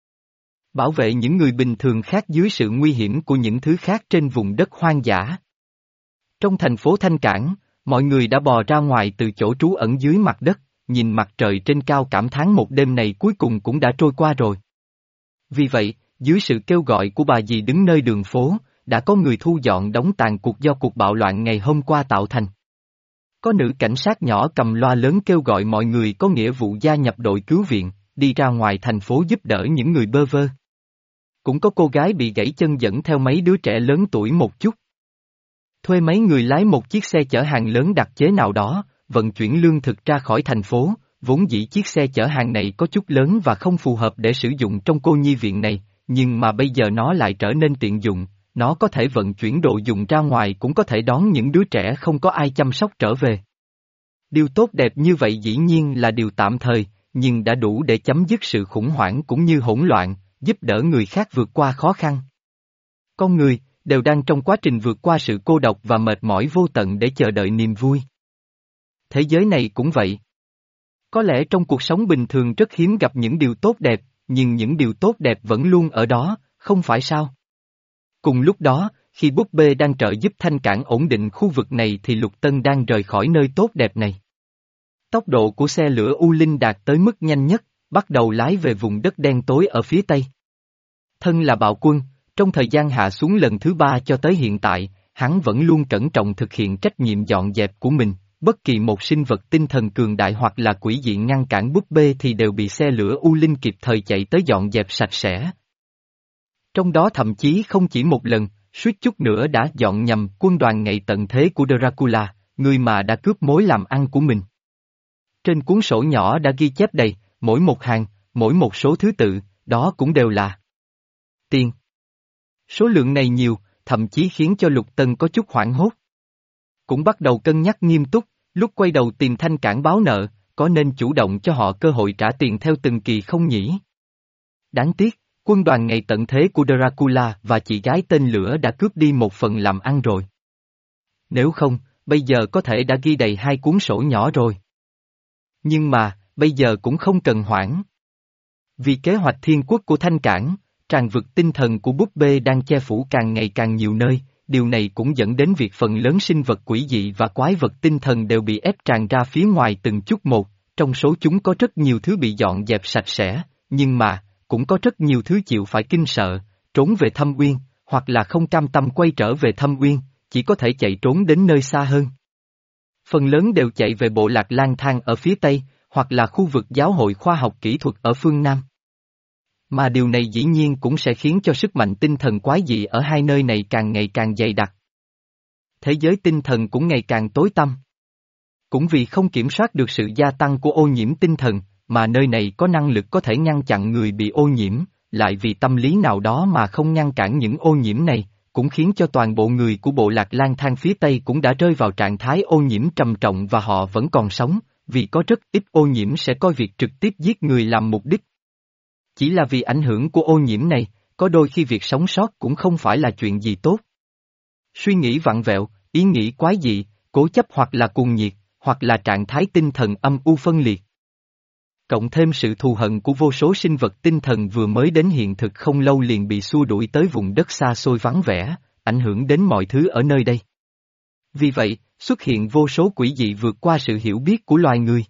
Bảo vệ những người bình thường khác dưới sự nguy hiểm của những thứ khác trên vùng đất hoang dã. Trong thành phố Thanh Cảng, mọi người đã bò ra ngoài từ chỗ trú ẩn dưới mặt đất, nhìn mặt trời trên cao cảm thán một đêm này cuối cùng cũng đã trôi qua rồi. Vì vậy, dưới sự kêu gọi của bà dì đứng nơi đường phố, đã có người thu dọn đống tàn cuộc do cuộc bạo loạn ngày hôm qua tạo thành. Có nữ cảnh sát nhỏ cầm loa lớn kêu gọi mọi người có nghĩa vụ gia nhập đội cứu viện, đi ra ngoài thành phố giúp đỡ những người bơ vơ. Cũng có cô gái bị gãy chân dẫn theo mấy đứa trẻ lớn tuổi một chút. Thuê mấy người lái một chiếc xe chở hàng lớn đặc chế nào đó, vận chuyển lương thực ra khỏi thành phố, vốn dĩ chiếc xe chở hàng này có chút lớn và không phù hợp để sử dụng trong cô nhi viện này, nhưng mà bây giờ nó lại trở nên tiện dụng, nó có thể vận chuyển đồ dùng ra ngoài cũng có thể đón những đứa trẻ không có ai chăm sóc trở về. Điều tốt đẹp như vậy dĩ nhiên là điều tạm thời, nhưng đã đủ để chấm dứt sự khủng hoảng cũng như hỗn loạn, giúp đỡ người khác vượt qua khó khăn. Con người, đều đang trong quá trình vượt qua sự cô độc và mệt mỏi vô tận để chờ đợi niềm vui. Thế giới này cũng vậy. Có lẽ trong cuộc sống bình thường rất hiếm gặp những điều tốt đẹp, nhưng những điều tốt đẹp vẫn luôn ở đó, không phải sao? Cùng lúc đó, khi búp bê đang trợ giúp Thanh Cảng ổn định khu vực này thì Lục Tân đang rời khỏi nơi tốt đẹp này. Tốc độ của xe lửa U Linh đạt tới mức nhanh nhất, bắt đầu lái về vùng đất đen tối ở phía tây. Thân là bạo quân, Trong thời gian hạ xuống lần thứ ba cho tới hiện tại, hắn vẫn luôn cẩn trọng thực hiện trách nhiệm dọn dẹp của mình, bất kỳ một sinh vật tinh thần cường đại hoặc là quỷ dị ngăn cản búp bê thì đều bị xe lửa U Linh kịp thời chạy tới dọn dẹp sạch sẽ. Trong đó thậm chí không chỉ một lần, suýt chút nữa đã dọn nhầm quân đoàn ngày tận thế của Dracula, người mà đã cướp mối làm ăn của mình. Trên cuốn sổ nhỏ đã ghi chép đầy, mỗi một hàng, mỗi một số thứ tự, đó cũng đều là tiền. Số lượng này nhiều, thậm chí khiến cho Lục Tân có chút hoảng hốt. Cũng bắt đầu cân nhắc nghiêm túc, lúc quay đầu tìm Thanh Cảng báo nợ, có nên chủ động cho họ cơ hội trả tiền theo từng kỳ không nhỉ? Đáng tiếc, quân đoàn ngày tận thế của Dracula và chị gái tên Lửa đã cướp đi một phần làm ăn rồi. Nếu không, bây giờ có thể đã ghi đầy hai cuốn sổ nhỏ rồi. Nhưng mà, bây giờ cũng không cần hoảng. Vì kế hoạch thiên quốc của Thanh Cảng, tràn vực tinh thần của búp bê đang che phủ càng ngày càng nhiều nơi, điều này cũng dẫn đến việc phần lớn sinh vật quỷ dị và quái vật tinh thần đều bị ép tràn ra phía ngoài từng chút một, trong số chúng có rất nhiều thứ bị dọn dẹp sạch sẽ, nhưng mà, cũng có rất nhiều thứ chịu phải kinh sợ, trốn về Thâm Uyên, hoặc là không cam tâm quay trở về Thâm Uyên, chỉ có thể chạy trốn đến nơi xa hơn. Phần lớn đều chạy về bộ lạc lang thang ở phía Tây, hoặc là khu vực giáo hội khoa học kỹ thuật ở phương Nam. Mà điều này dĩ nhiên cũng sẽ khiến cho sức mạnh tinh thần quái dị ở hai nơi này càng ngày càng dày đặc. Thế giới tinh thần cũng ngày càng tối tăm. Cũng vì không kiểm soát được sự gia tăng của ô nhiễm tinh thần, mà nơi này có năng lực có thể ngăn chặn người bị ô nhiễm, lại vì tâm lý nào đó mà không ngăn cản những ô nhiễm này, cũng khiến cho toàn bộ người của bộ lạc lang thang phía Tây cũng đã rơi vào trạng thái ô nhiễm trầm trọng và họ vẫn còn sống, vì có rất ít ô nhiễm sẽ coi việc trực tiếp giết người làm mục đích. Chỉ là vì ảnh hưởng của ô nhiễm này, có đôi khi việc sống sót cũng không phải là chuyện gì tốt. Suy nghĩ vặn vẹo, ý nghĩ quái dị, cố chấp hoặc là cuồng nhiệt, hoặc là trạng thái tinh thần âm u phân liệt. Cộng thêm sự thù hận của vô số sinh vật tinh thần vừa mới đến hiện thực không lâu liền bị xua đuổi tới vùng đất xa xôi vắng vẻ, ảnh hưởng đến mọi thứ ở nơi đây. Vì vậy, xuất hiện vô số quỷ dị vượt qua sự hiểu biết của loài người.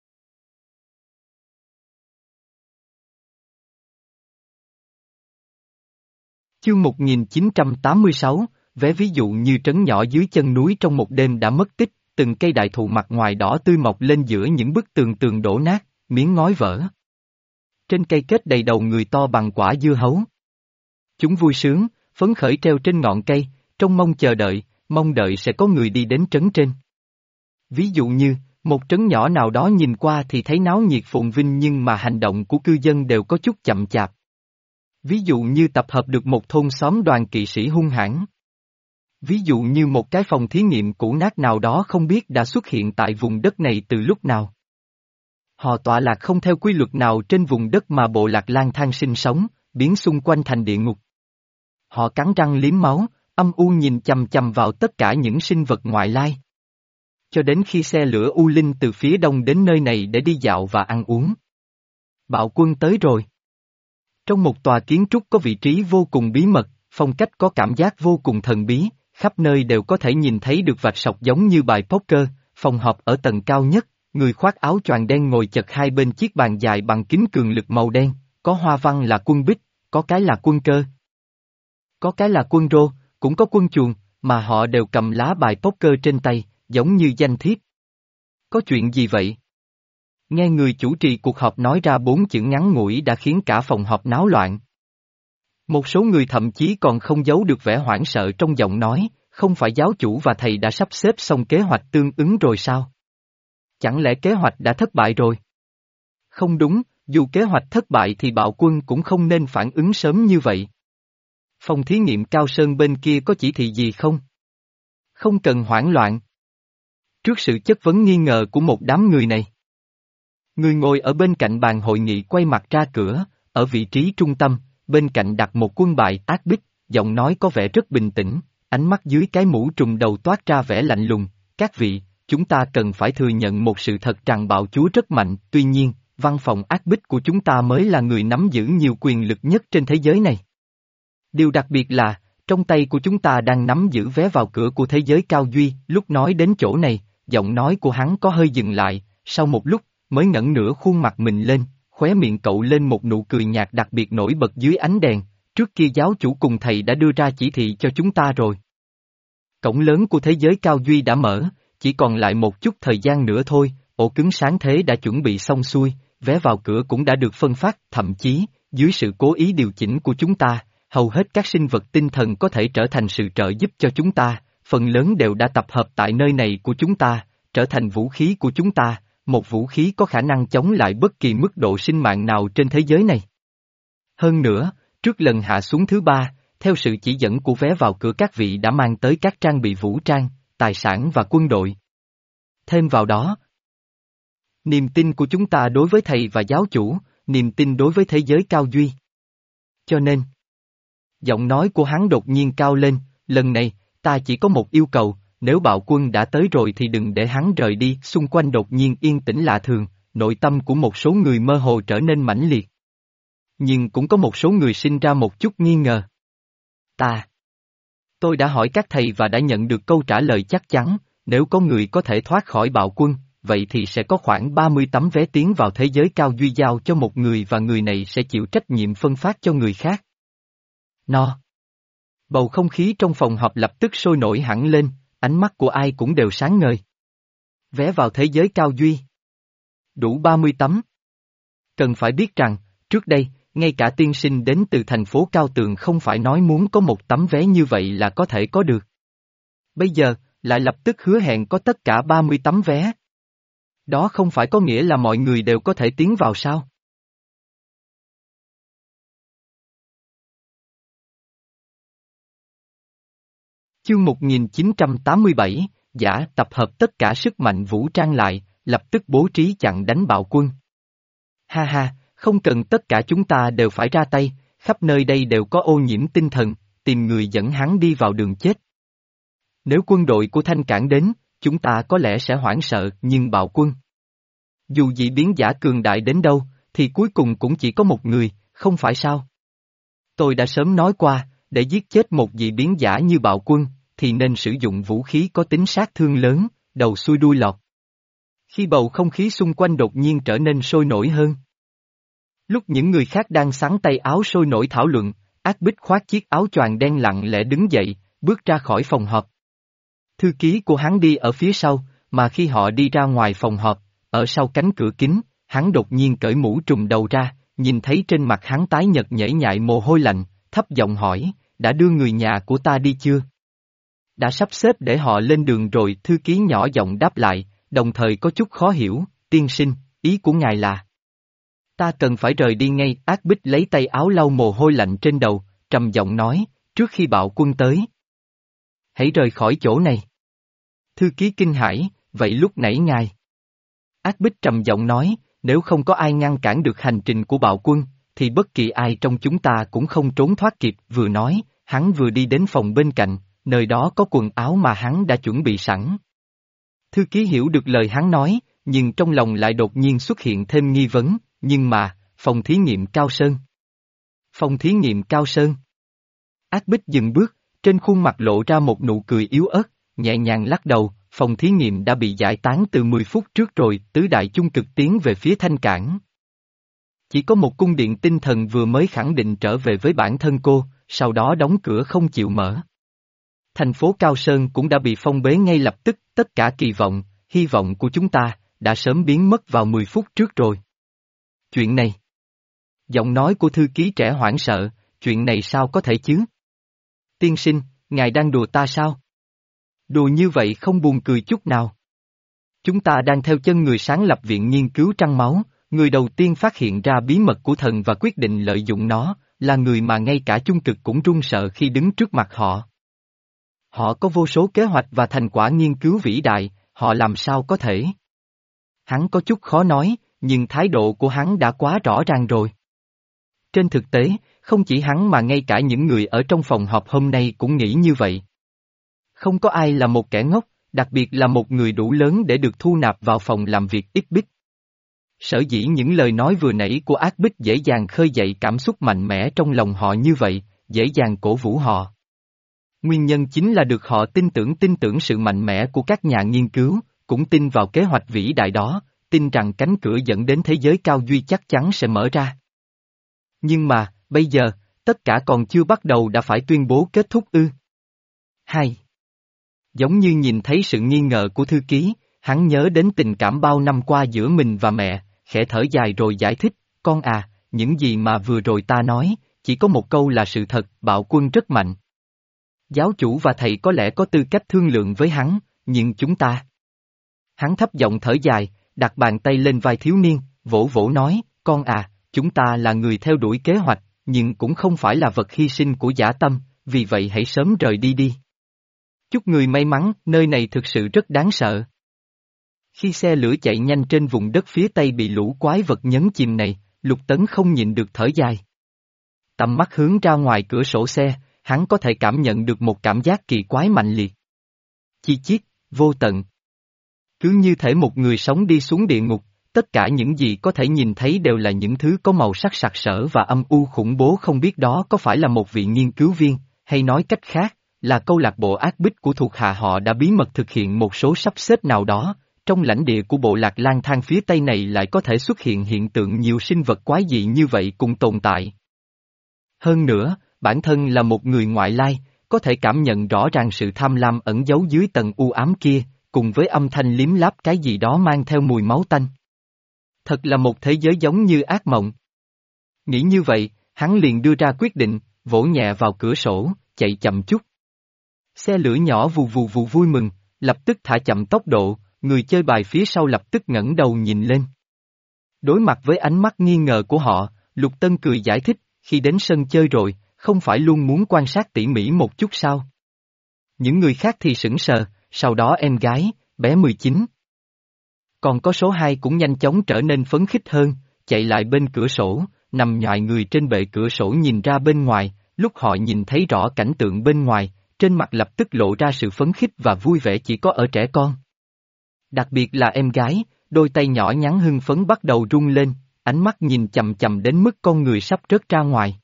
Chương một nghìn chín trăm tám mươi sáu, vé ví dụ như trấn nhỏ dưới chân núi trong một đêm đã mất tích, từng cây đại thụ mặt ngoài đỏ tươi mọc lên giữa những bức tường tường đổ nát, miếng ngói vỡ. Trên cây kết đầy đầu người to bằng quả dưa hấu. Chúng vui sướng, phấn khởi treo trên ngọn cây, trông mong chờ đợi, mong đợi sẽ có người đi đến trấn trên. Ví dụ như, một trấn nhỏ nào đó nhìn qua thì thấy náo nhiệt phồn vinh nhưng mà hành động của cư dân đều có chút chậm chạp. Ví dụ như tập hợp được một thôn xóm đoàn kỵ sĩ hung hãn. Ví dụ như một cái phòng thí nghiệm cũ nát nào đó không biết đã xuất hiện tại vùng đất này từ lúc nào. Họ tọa lạc không theo quy luật nào trên vùng đất mà bộ lạc lang thang sinh sống, biến xung quanh thành địa ngục. Họ cắn răng liếm máu, âm u nhìn chằm chằm vào tất cả những sinh vật ngoại lai. Cho đến khi xe lửa U Linh từ phía đông đến nơi này để đi dạo và ăn uống. Bạo quân tới rồi. Trong một tòa kiến trúc có vị trí vô cùng bí mật, phong cách có cảm giác vô cùng thần bí, khắp nơi đều có thể nhìn thấy được vạch sọc giống như bài poker, phòng họp ở tầng cao nhất, người khoác áo choàng đen ngồi chật hai bên chiếc bàn dài bằng kính cường lực màu đen, có hoa văn là quân bích, có cái là quân cơ. Có cái là quân rô, cũng có quân chuồng, mà họ đều cầm lá bài poker trên tay, giống như danh thiếp. Có chuyện gì vậy? Nghe người chủ trì cuộc họp nói ra bốn chữ ngắn ngủi đã khiến cả phòng họp náo loạn. Một số người thậm chí còn không giấu được vẻ hoảng sợ trong giọng nói, không phải giáo chủ và thầy đã sắp xếp xong kế hoạch tương ứng rồi sao? Chẳng lẽ kế hoạch đã thất bại rồi? Không đúng, dù kế hoạch thất bại thì bạo quân cũng không nên phản ứng sớm như vậy. Phòng thí nghiệm Cao Sơn bên kia có chỉ thị gì không? Không cần hoảng loạn. Trước sự chất vấn nghi ngờ của một đám người này. Người ngồi ở bên cạnh bàn hội nghị quay mặt ra cửa, ở vị trí trung tâm, bên cạnh đặt một quân bài ác bích, giọng nói có vẻ rất bình tĩnh, ánh mắt dưới cái mũ trùm đầu toát ra vẻ lạnh lùng. Các vị, chúng ta cần phải thừa nhận một sự thật rằng bạo chúa rất mạnh, tuy nhiên, văn phòng ác bích của chúng ta mới là người nắm giữ nhiều quyền lực nhất trên thế giới này. Điều đặc biệt là, trong tay của chúng ta đang nắm giữ vé vào cửa của thế giới cao duy, lúc nói đến chỗ này, giọng nói của hắn có hơi dừng lại, sau một lúc, mới ngẩng nửa khuôn mặt mình lên, khóe miệng cậu lên một nụ cười nhạt đặc biệt nổi bật dưới ánh đèn, trước kia giáo chủ cùng thầy đã đưa ra chỉ thị cho chúng ta rồi. Cổng lớn của thế giới cao duy đã mở, chỉ còn lại một chút thời gian nữa thôi, ổ cứng sáng thế đã chuẩn bị xong xuôi, vé vào cửa cũng đã được phân phát, thậm chí, dưới sự cố ý điều chỉnh của chúng ta, hầu hết các sinh vật tinh thần có thể trở thành sự trợ giúp cho chúng ta, phần lớn đều đã tập hợp tại nơi này của chúng ta, trở thành vũ khí của chúng ta, một vũ khí có khả năng chống lại bất kỳ mức độ sinh mạng nào trên thế giới này. Hơn nữa, trước lần hạ xuống thứ ba, theo sự chỉ dẫn của vé vào cửa các vị đã mang tới các trang bị vũ trang, tài sản và quân đội. Thêm vào đó, niềm tin của chúng ta đối với thầy và giáo chủ, niềm tin đối với thế giới cao duy. Cho nên, giọng nói của hắn đột nhiên cao lên, lần này, ta chỉ có một yêu cầu, nếu bạo quân đã tới rồi thì đừng để hắn rời đi, xung quanh đột nhiên yên tĩnh lạ thường, nội tâm của một số người mơ hồ trở nên mãnh liệt. Nhưng cũng có một số người sinh ra một chút nghi ngờ. Ta. Tôi đã hỏi các thầy và đã nhận được câu trả lời chắc chắn, nếu có người có thể thoát khỏi bạo quân, vậy thì sẽ có khoảng ba mươi tấm vé tiến vào thế giới cao duy giao cho một người và người này sẽ chịu trách nhiệm phân phát cho người khác. No. Bầu không khí trong phòng họp lập tức sôi nổi hẳn lên, ánh mắt của ai cũng đều sáng ngời. Vé vào thế giới cao duy. Đủ ba mươi tấm. Cần phải biết rằng, trước đây, ngay cả tiên sinh đến từ thành phố Cao Tường không phải nói muốn có một tấm vé như vậy là có thể có được. Bây giờ, lại lập tức hứa hẹn có tất cả ba mươi tấm vé. Đó không phải có nghĩa là mọi người đều có thể tiến vào sao? Chương một nghìn chín trăm tám mươi bảy, giả tập hợp tất cả sức mạnh vũ trang lại, lập tức bố trí chặn đánh bạo quân. Ha ha, không cần tất cả chúng ta đều phải ra tay, khắp nơi đây đều có ô nhiễm tinh thần, tìm người dẫn hắn đi vào đường chết. Nếu quân đội của Thanh Cảng đến, chúng ta có lẽ sẽ hoảng sợ, nhưng bạo quân. Dù dị biến giả cường đại đến đâu, thì cuối cùng cũng chỉ có một người, không phải sao? Tôi đã sớm nói qua, để giết chết một dị biến giả như bạo quân, thì nên sử dụng vũ khí có tính sát thương lớn, đầu xuôi đuôi lọt. Khi bầu không khí xung quanh đột nhiên trở nên sôi nổi hơn. Lúc những người khác đang xắn tay áo sôi nổi thảo luận, Ác Bích khoác chiếc áo choàng đen lặng lẽ đứng dậy, bước ra khỏi phòng họp. Thư ký của hắn đi ở phía sau, mà khi họ đi ra ngoài phòng họp, ở sau cánh cửa kính, hắn đột nhiên cởi mũ trùm đầu ra, nhìn thấy trên mặt hắn tái nhợt nhễ nhại mồ hôi lạnh, thấp giọng hỏi, đã đưa người nhà của ta đi chưa? Đã sắp xếp để họ lên đường rồi, thư ký nhỏ giọng đáp lại, đồng thời có chút khó hiểu, tiên sinh, ý của ngài là. Ta cần phải rời đi ngay, Ác Bích lấy tay áo lau mồ hôi lạnh trên đầu, trầm giọng nói, trước khi bạo quân tới. Hãy rời khỏi chỗ này. Thư ký kinh hãi, vậy lúc nãy ngài. Ác Bích trầm giọng nói, nếu không có ai ngăn cản được hành trình của bạo quân, thì bất kỳ ai trong chúng ta cũng không trốn thoát kịp, vừa nói, hắn vừa đi đến phòng bên cạnh, nơi đó có quần áo mà hắn đã chuẩn bị sẵn. Thư ký hiểu được lời hắn nói, nhưng trong lòng lại đột nhiên xuất hiện thêm nghi vấn, nhưng mà, phòng thí nghiệm Cao Sơn. Phòng thí nghiệm Cao Sơn. Ác Bích dừng bước, trên khuôn mặt lộ ra một nụ cười yếu ớt, nhẹ nhàng lắc đầu, phòng thí nghiệm đã bị giải tán từ mười phút trước rồi, tứ đại chung cực tiến về phía Thanh Cảng. Chỉ có một cung điện tinh thần vừa mới khẳng định trở về với bản thân cô, sau đó đóng cửa không chịu mở. Thành phố Cao Sơn cũng đã bị phong bế ngay lập tức, tất cả kỳ vọng, hy vọng của chúng ta, đã sớm biến mất vào mười phút trước rồi. Chuyện này. Giọng nói của thư ký trẻ hoảng sợ, chuyện này sao có thể chứ? Tiên sinh, ngài đang đùa ta sao? Đùa như vậy không buồn cười chút nào. Chúng ta đang theo chân người sáng lập viện nghiên cứu trăng máu, người đầu tiên phát hiện ra bí mật của thần và quyết định lợi dụng nó, là người mà ngay cả chung cực cũng run sợ khi đứng trước mặt họ. Họ có vô số kế hoạch và thành quả nghiên cứu vĩ đại, họ làm sao có thể? Hắn có chút khó nói, nhưng thái độ của hắn đã quá rõ ràng rồi. Trên thực tế, không chỉ hắn mà ngay cả những người ở trong phòng họp hôm nay cũng nghĩ như vậy. Không có ai là một kẻ ngốc, đặc biệt là một người đủ lớn để được thu nạp vào phòng làm việc ít bích. Sở dĩ những lời nói vừa nãy của Ác Bích dễ dàng khơi dậy cảm xúc mạnh mẽ trong lòng họ như vậy, dễ dàng cổ vũ họ. Nguyên nhân chính là được họ tin tưởng tin tưởng sự mạnh mẽ của các nhà nghiên cứu, cũng tin vào kế hoạch vĩ đại đó, tin rằng cánh cửa dẫn đến thế giới cao duy chắc chắn sẽ mở ra. Nhưng mà, bây giờ, Tất cả còn chưa bắt đầu đã phải tuyên bố kết thúc ư? Hai. Giống như nhìn thấy sự nghi ngờ của thư ký, hắn nhớ đến tình cảm bao năm qua giữa mình và mẹ, khẽ thở dài rồi giải thích, con à, những gì mà vừa rồi ta nói, chỉ có một câu là sự thật, bạo quân rất mạnh. Giáo chủ và thầy có lẽ có tư cách thương lượng với hắn, nhưng chúng ta... Hắn thấp giọng thở dài, đặt bàn tay lên vai thiếu niên, vỗ vỗ nói, con à, chúng ta là người theo đuổi kế hoạch, nhưng cũng không phải là vật hy sinh của dã tâm, vì vậy hãy sớm rời đi đi. Chúc người may mắn, nơi này thực sự rất đáng sợ. Khi xe lửa chạy nhanh trên vùng đất phía tây bị lũ quái vật nhấn chìm này, Lục Tấn không nhịn được thở dài. Tầm mắt hướng ra ngoài cửa sổ xe, hắn có thể cảm nhận được một cảm giác kỳ quái mạnh liệt. Chi chiết, vô tận. Cứ như thể một người sống đi xuống địa ngục, tất cả những gì có thể nhìn thấy đều là những thứ có màu sắc sặc sỡ và âm u khủng bố, không biết đó có phải là một vị nghiên cứu viên, hay nói cách khác, là câu lạc bộ ác bích của thuộc hạ họ đã bí mật thực hiện một số sắp xếp nào đó. Trong lãnh địa của bộ lạc lang thang phía tây này lại có thể xuất hiện hiện tượng nhiều sinh vật quái dị như vậy cùng tồn tại. Hơn nữa, bản thân là một người ngoại lai, có thể cảm nhận rõ ràng sự tham lam ẩn giấu dưới tầng u ám kia, cùng với âm thanh liếm láp cái gì đó mang theo mùi máu tanh. Thật là một thế giới giống như ác mộng. Nghĩ như vậy, hắn liền đưa ra quyết định, vỗ nhẹ vào cửa sổ, chạy chậm chút. Xe lửa nhỏ vù vù vù vui mừng, lập tức thả chậm tốc độ, người chơi bài phía sau lập tức ngẩng đầu nhìn lên. Đối mặt với ánh mắt nghi ngờ của họ, Lục Tân cười giải thích, khi đến sân chơi rồi, không phải luôn muốn quan sát tỉ mỉ một chút sao? Những người khác thì sững sờ, sau đó em gái, bé mười chín. Còn có số hai cũng nhanh chóng trở nên phấn khích hơn, chạy lại bên cửa sổ, nằm nhoài người trên bệ cửa sổ nhìn ra bên ngoài, lúc họ nhìn thấy rõ cảnh tượng bên ngoài, trên mặt lập tức lộ ra sự phấn khích và vui vẻ chỉ có ở trẻ con. Đặc biệt là em gái, đôi tay nhỏ nhắn hưng phấn bắt đầu rung lên, ánh mắt nhìn chầm chầm đến mức con người sắp rớt ra ngoài.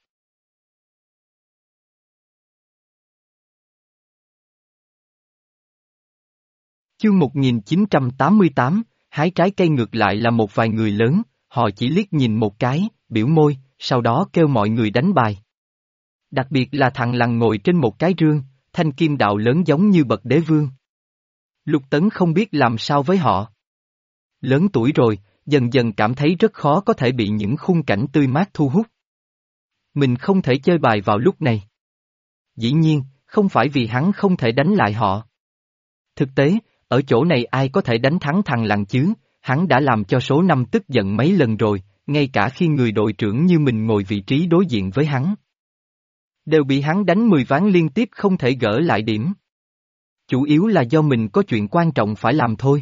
Chương một nghìn chín trăm tám mươi tám, hái trái cây ngược lại là một vài người lớn, họ chỉ liếc nhìn một cái, biểu môi, sau đó kêu mọi người đánh bài. Đặc biệt là thằng lằn ngồi trên một cái rương, thanh kim đạo lớn giống như bậc đế vương. Lục Tấn không biết làm sao với họ. Lớn tuổi rồi, dần dần cảm thấy rất khó có thể bị những khung cảnh tươi mát thu hút. Mình không thể chơi bài vào lúc này. Dĩ nhiên, không phải vì hắn không thể đánh lại họ. Thực tế, ở chỗ này ai có thể đánh thắng thằng lằn chứ, hắn đã làm cho số năm tức giận mấy lần rồi, ngay cả khi người đội trưởng như mình ngồi vị trí đối diện với hắn. Đều bị hắn đánh mười ván liên tiếp không thể gỡ lại điểm. Chủ yếu là do mình có chuyện quan trọng phải làm thôi.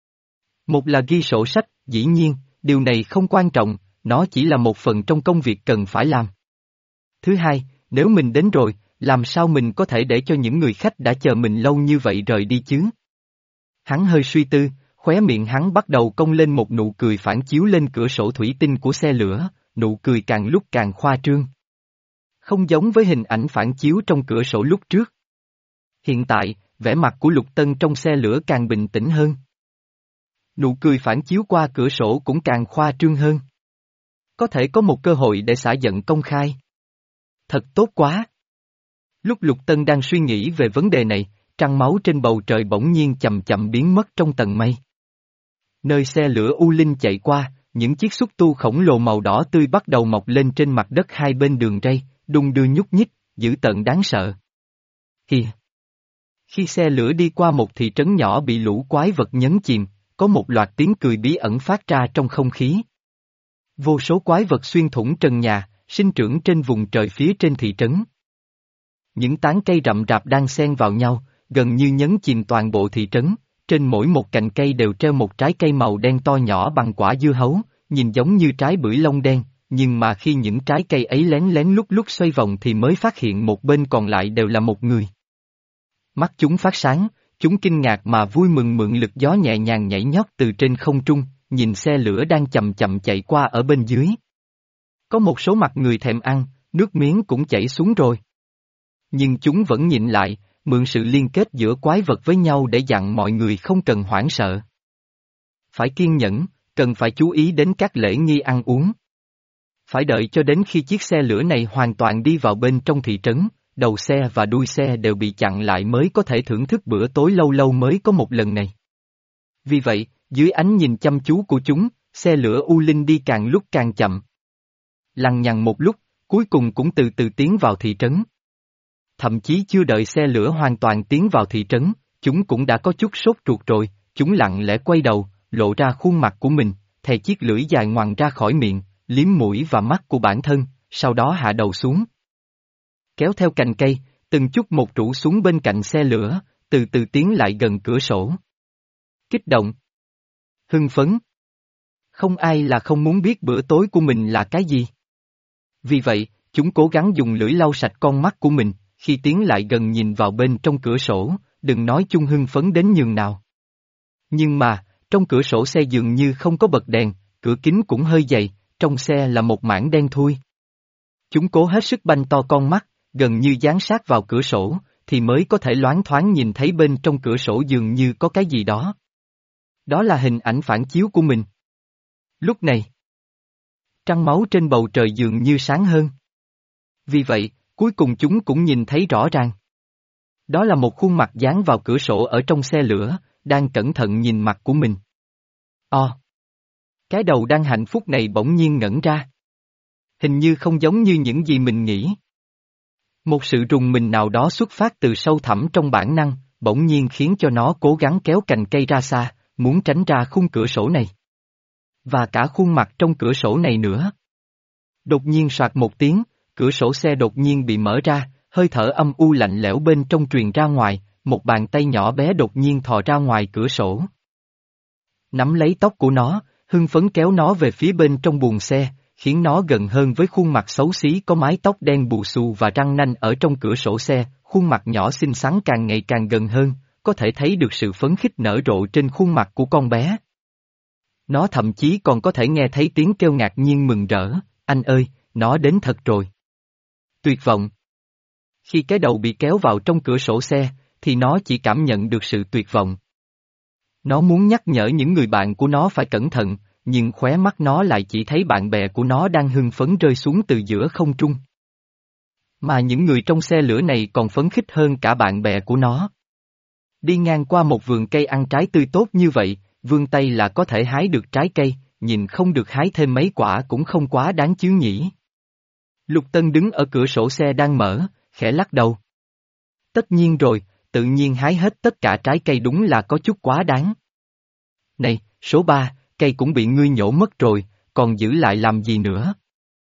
Một là ghi sổ sách, dĩ nhiên, điều này không quan trọng, nó chỉ là một phần trong công việc cần phải làm. Thứ hai, nếu mình đến rồi, làm sao mình có thể để cho những người khách đã chờ mình lâu như vậy rời đi chứ? Hắn hơi suy tư, khóe miệng hắn bắt đầu cong lên một nụ cười phản chiếu lên cửa sổ thủy tinh của xe lửa, nụ cười càng lúc càng khoa trương. Không giống với hình ảnh phản chiếu trong cửa sổ lúc trước. Hiện tại, vẻ mặt của Lục Tân trong xe lửa càng bình tĩnh hơn. Nụ cười phản chiếu qua cửa sổ cũng càng khoa trương hơn. Có thể có một cơ hội để xả giận công khai. Thật tốt quá! Lúc Lục Tân đang suy nghĩ về vấn đề này, trăng máu trên bầu trời bỗng nhiên chậm chậm biến mất trong tầng mây. Nơi xe lửa U Linh chạy qua, những chiếc xúc tu khổng lồ màu đỏ tươi bắt đầu mọc lên trên mặt đất hai bên đường ray, đung đưa nhúc nhích, dữ tợn đáng sợ. Hi! Khi xe lửa đi qua một thị trấn nhỏ bị lũ quái vật nhấn chìm, có một loạt tiếng cười bí ẩn phát ra trong không khí. Vô số quái vật xuyên thủng trần nhà, sinh trưởng trên vùng trời phía trên thị trấn. Những tán cây rậm rạp đang xen vào nhau, gần như nhấn chìm toàn bộ thị trấn, trên mỗi một cành cây đều treo một trái cây màu đen to nhỏ bằng quả dưa hấu, nhìn giống như trái bưởi lông đen, nhưng mà khi những trái cây ấy lén lén lúc lúc xoay vòng thì mới phát hiện một bên còn lại đều là một người. Mắt chúng phát sáng, chúng kinh ngạc mà vui mừng mượn lực gió nhẹ nhàng nhảy nhót từ trên không trung, nhìn xe lửa đang chậm chậm chạy qua ở bên dưới. Có một số mặt người thèm ăn, nước miếng cũng chảy xuống rồi. Nhưng chúng vẫn nhịn lại, mượn sự liên kết giữa quái vật với nhau để dặn mọi người không cần hoảng sợ. Phải kiên nhẫn, cần phải chú ý đến các lễ nghi ăn uống. Phải đợi cho đến khi chiếc xe lửa này hoàn toàn đi vào bên trong thị trấn, đầu xe và đuôi xe đều bị chặn lại mới có thể thưởng thức bữa tối lâu lâu mới có một lần này. Vì vậy, dưới ánh nhìn chăm chú của chúng, xe lửa U Linh đi càng lúc càng chậm. Lằng nhằng một lúc, cuối cùng cũng từ từ tiến vào thị trấn. Thậm chí chưa đợi xe lửa hoàn toàn tiến vào thị trấn, chúng cũng đã có chút sốt ruột rồi, chúng lặng lẽ quay đầu, lộ ra khuôn mặt của mình, thè chiếc lưỡi dài ngoằn ra khỏi miệng, liếm mũi và mắt của bản thân, sau đó hạ đầu xuống. Kéo theo cành cây, từng chút một rủ xuống bên cạnh xe lửa, từ từ tiến lại gần cửa sổ. Kích động. Hưng phấn. Không ai là không muốn biết bữa tối của mình là cái gì. Vì vậy, chúng cố gắng dùng lưỡi lau sạch con mắt của mình, khi tiến lại gần nhìn vào bên trong cửa sổ, đừng nói chung hưng phấn đến nhường nào. Nhưng mà, trong cửa sổ xe dường như không có bật đèn, cửa kính cũng hơi dày, trong xe là một mảng đen thui. Chúng cố hết sức banh to con mắt, gần như dán sát vào cửa sổ, thì mới có thể loáng thoáng nhìn thấy bên trong cửa sổ dường như có cái gì đó. Đó là hình ảnh phản chiếu của mình. Lúc này, trăng máu trên bầu trời dường như sáng hơn. Vì vậy, cuối cùng chúng cũng nhìn thấy rõ ràng. Đó là một khuôn mặt dán vào cửa sổ ở trong xe lửa, đang cẩn thận nhìn mặt của mình. O. Cái đầu đang hạnh phúc này bỗng nhiên ngẩn ra. Hình như không giống như những gì mình nghĩ. Một sự rùng mình nào đó xuất phát từ sâu thẳm trong bản năng, bỗng nhiên khiến cho nó cố gắng kéo cành cây ra xa, muốn tránh ra khung cửa sổ này. Và cả khuôn mặt trong cửa sổ này nữa. Đột nhiên soạt một tiếng, cửa sổ xe đột nhiên bị mở ra, hơi thở âm u lạnh lẽo bên trong truyền ra ngoài, một bàn tay nhỏ bé đột nhiên thò ra ngoài cửa sổ. Nắm lấy tóc của nó, hưng phấn kéo nó về phía bên trong buồng xe, khiến nó gần hơn với khuôn mặt xấu xí có mái tóc đen bù xù và răng nanh ở trong cửa sổ xe, khuôn mặt nhỏ xinh xắn càng ngày càng gần hơn, có thể thấy được sự phấn khích nở rộ trên khuôn mặt của con bé. Nó thậm chí còn có thể nghe thấy tiếng kêu ngạc nhiên mừng rỡ, anh ơi, nó đến thật rồi. Tuyệt vọng. Khi cái đầu bị kéo vào trong cửa sổ xe, thì nó chỉ cảm nhận được sự tuyệt vọng. Nó muốn nhắc nhở những người bạn của nó phải cẩn thận, nhưng khóe mắt nó lại chỉ thấy bạn bè của nó đang hưng phấn rơi xuống từ giữa không trung. Mà những người trong xe lửa này còn phấn khích hơn cả bạn bè của nó. Đi ngang qua một vườn cây ăn trái tươi tốt như vậy, vươn tay là có thể hái được trái cây, nhìn không được hái thêm mấy quả cũng không quá đáng chứ nhỉ. Lục Tân đứng ở cửa sổ xe đang mở, khẽ lắc đầu. Tất nhiên rồi, tự nhiên hái hết tất cả trái cây đúng là có chút quá đáng. Này, số ba, cây cũng bị ngươi nhổ mất rồi, còn giữ lại làm gì nữa?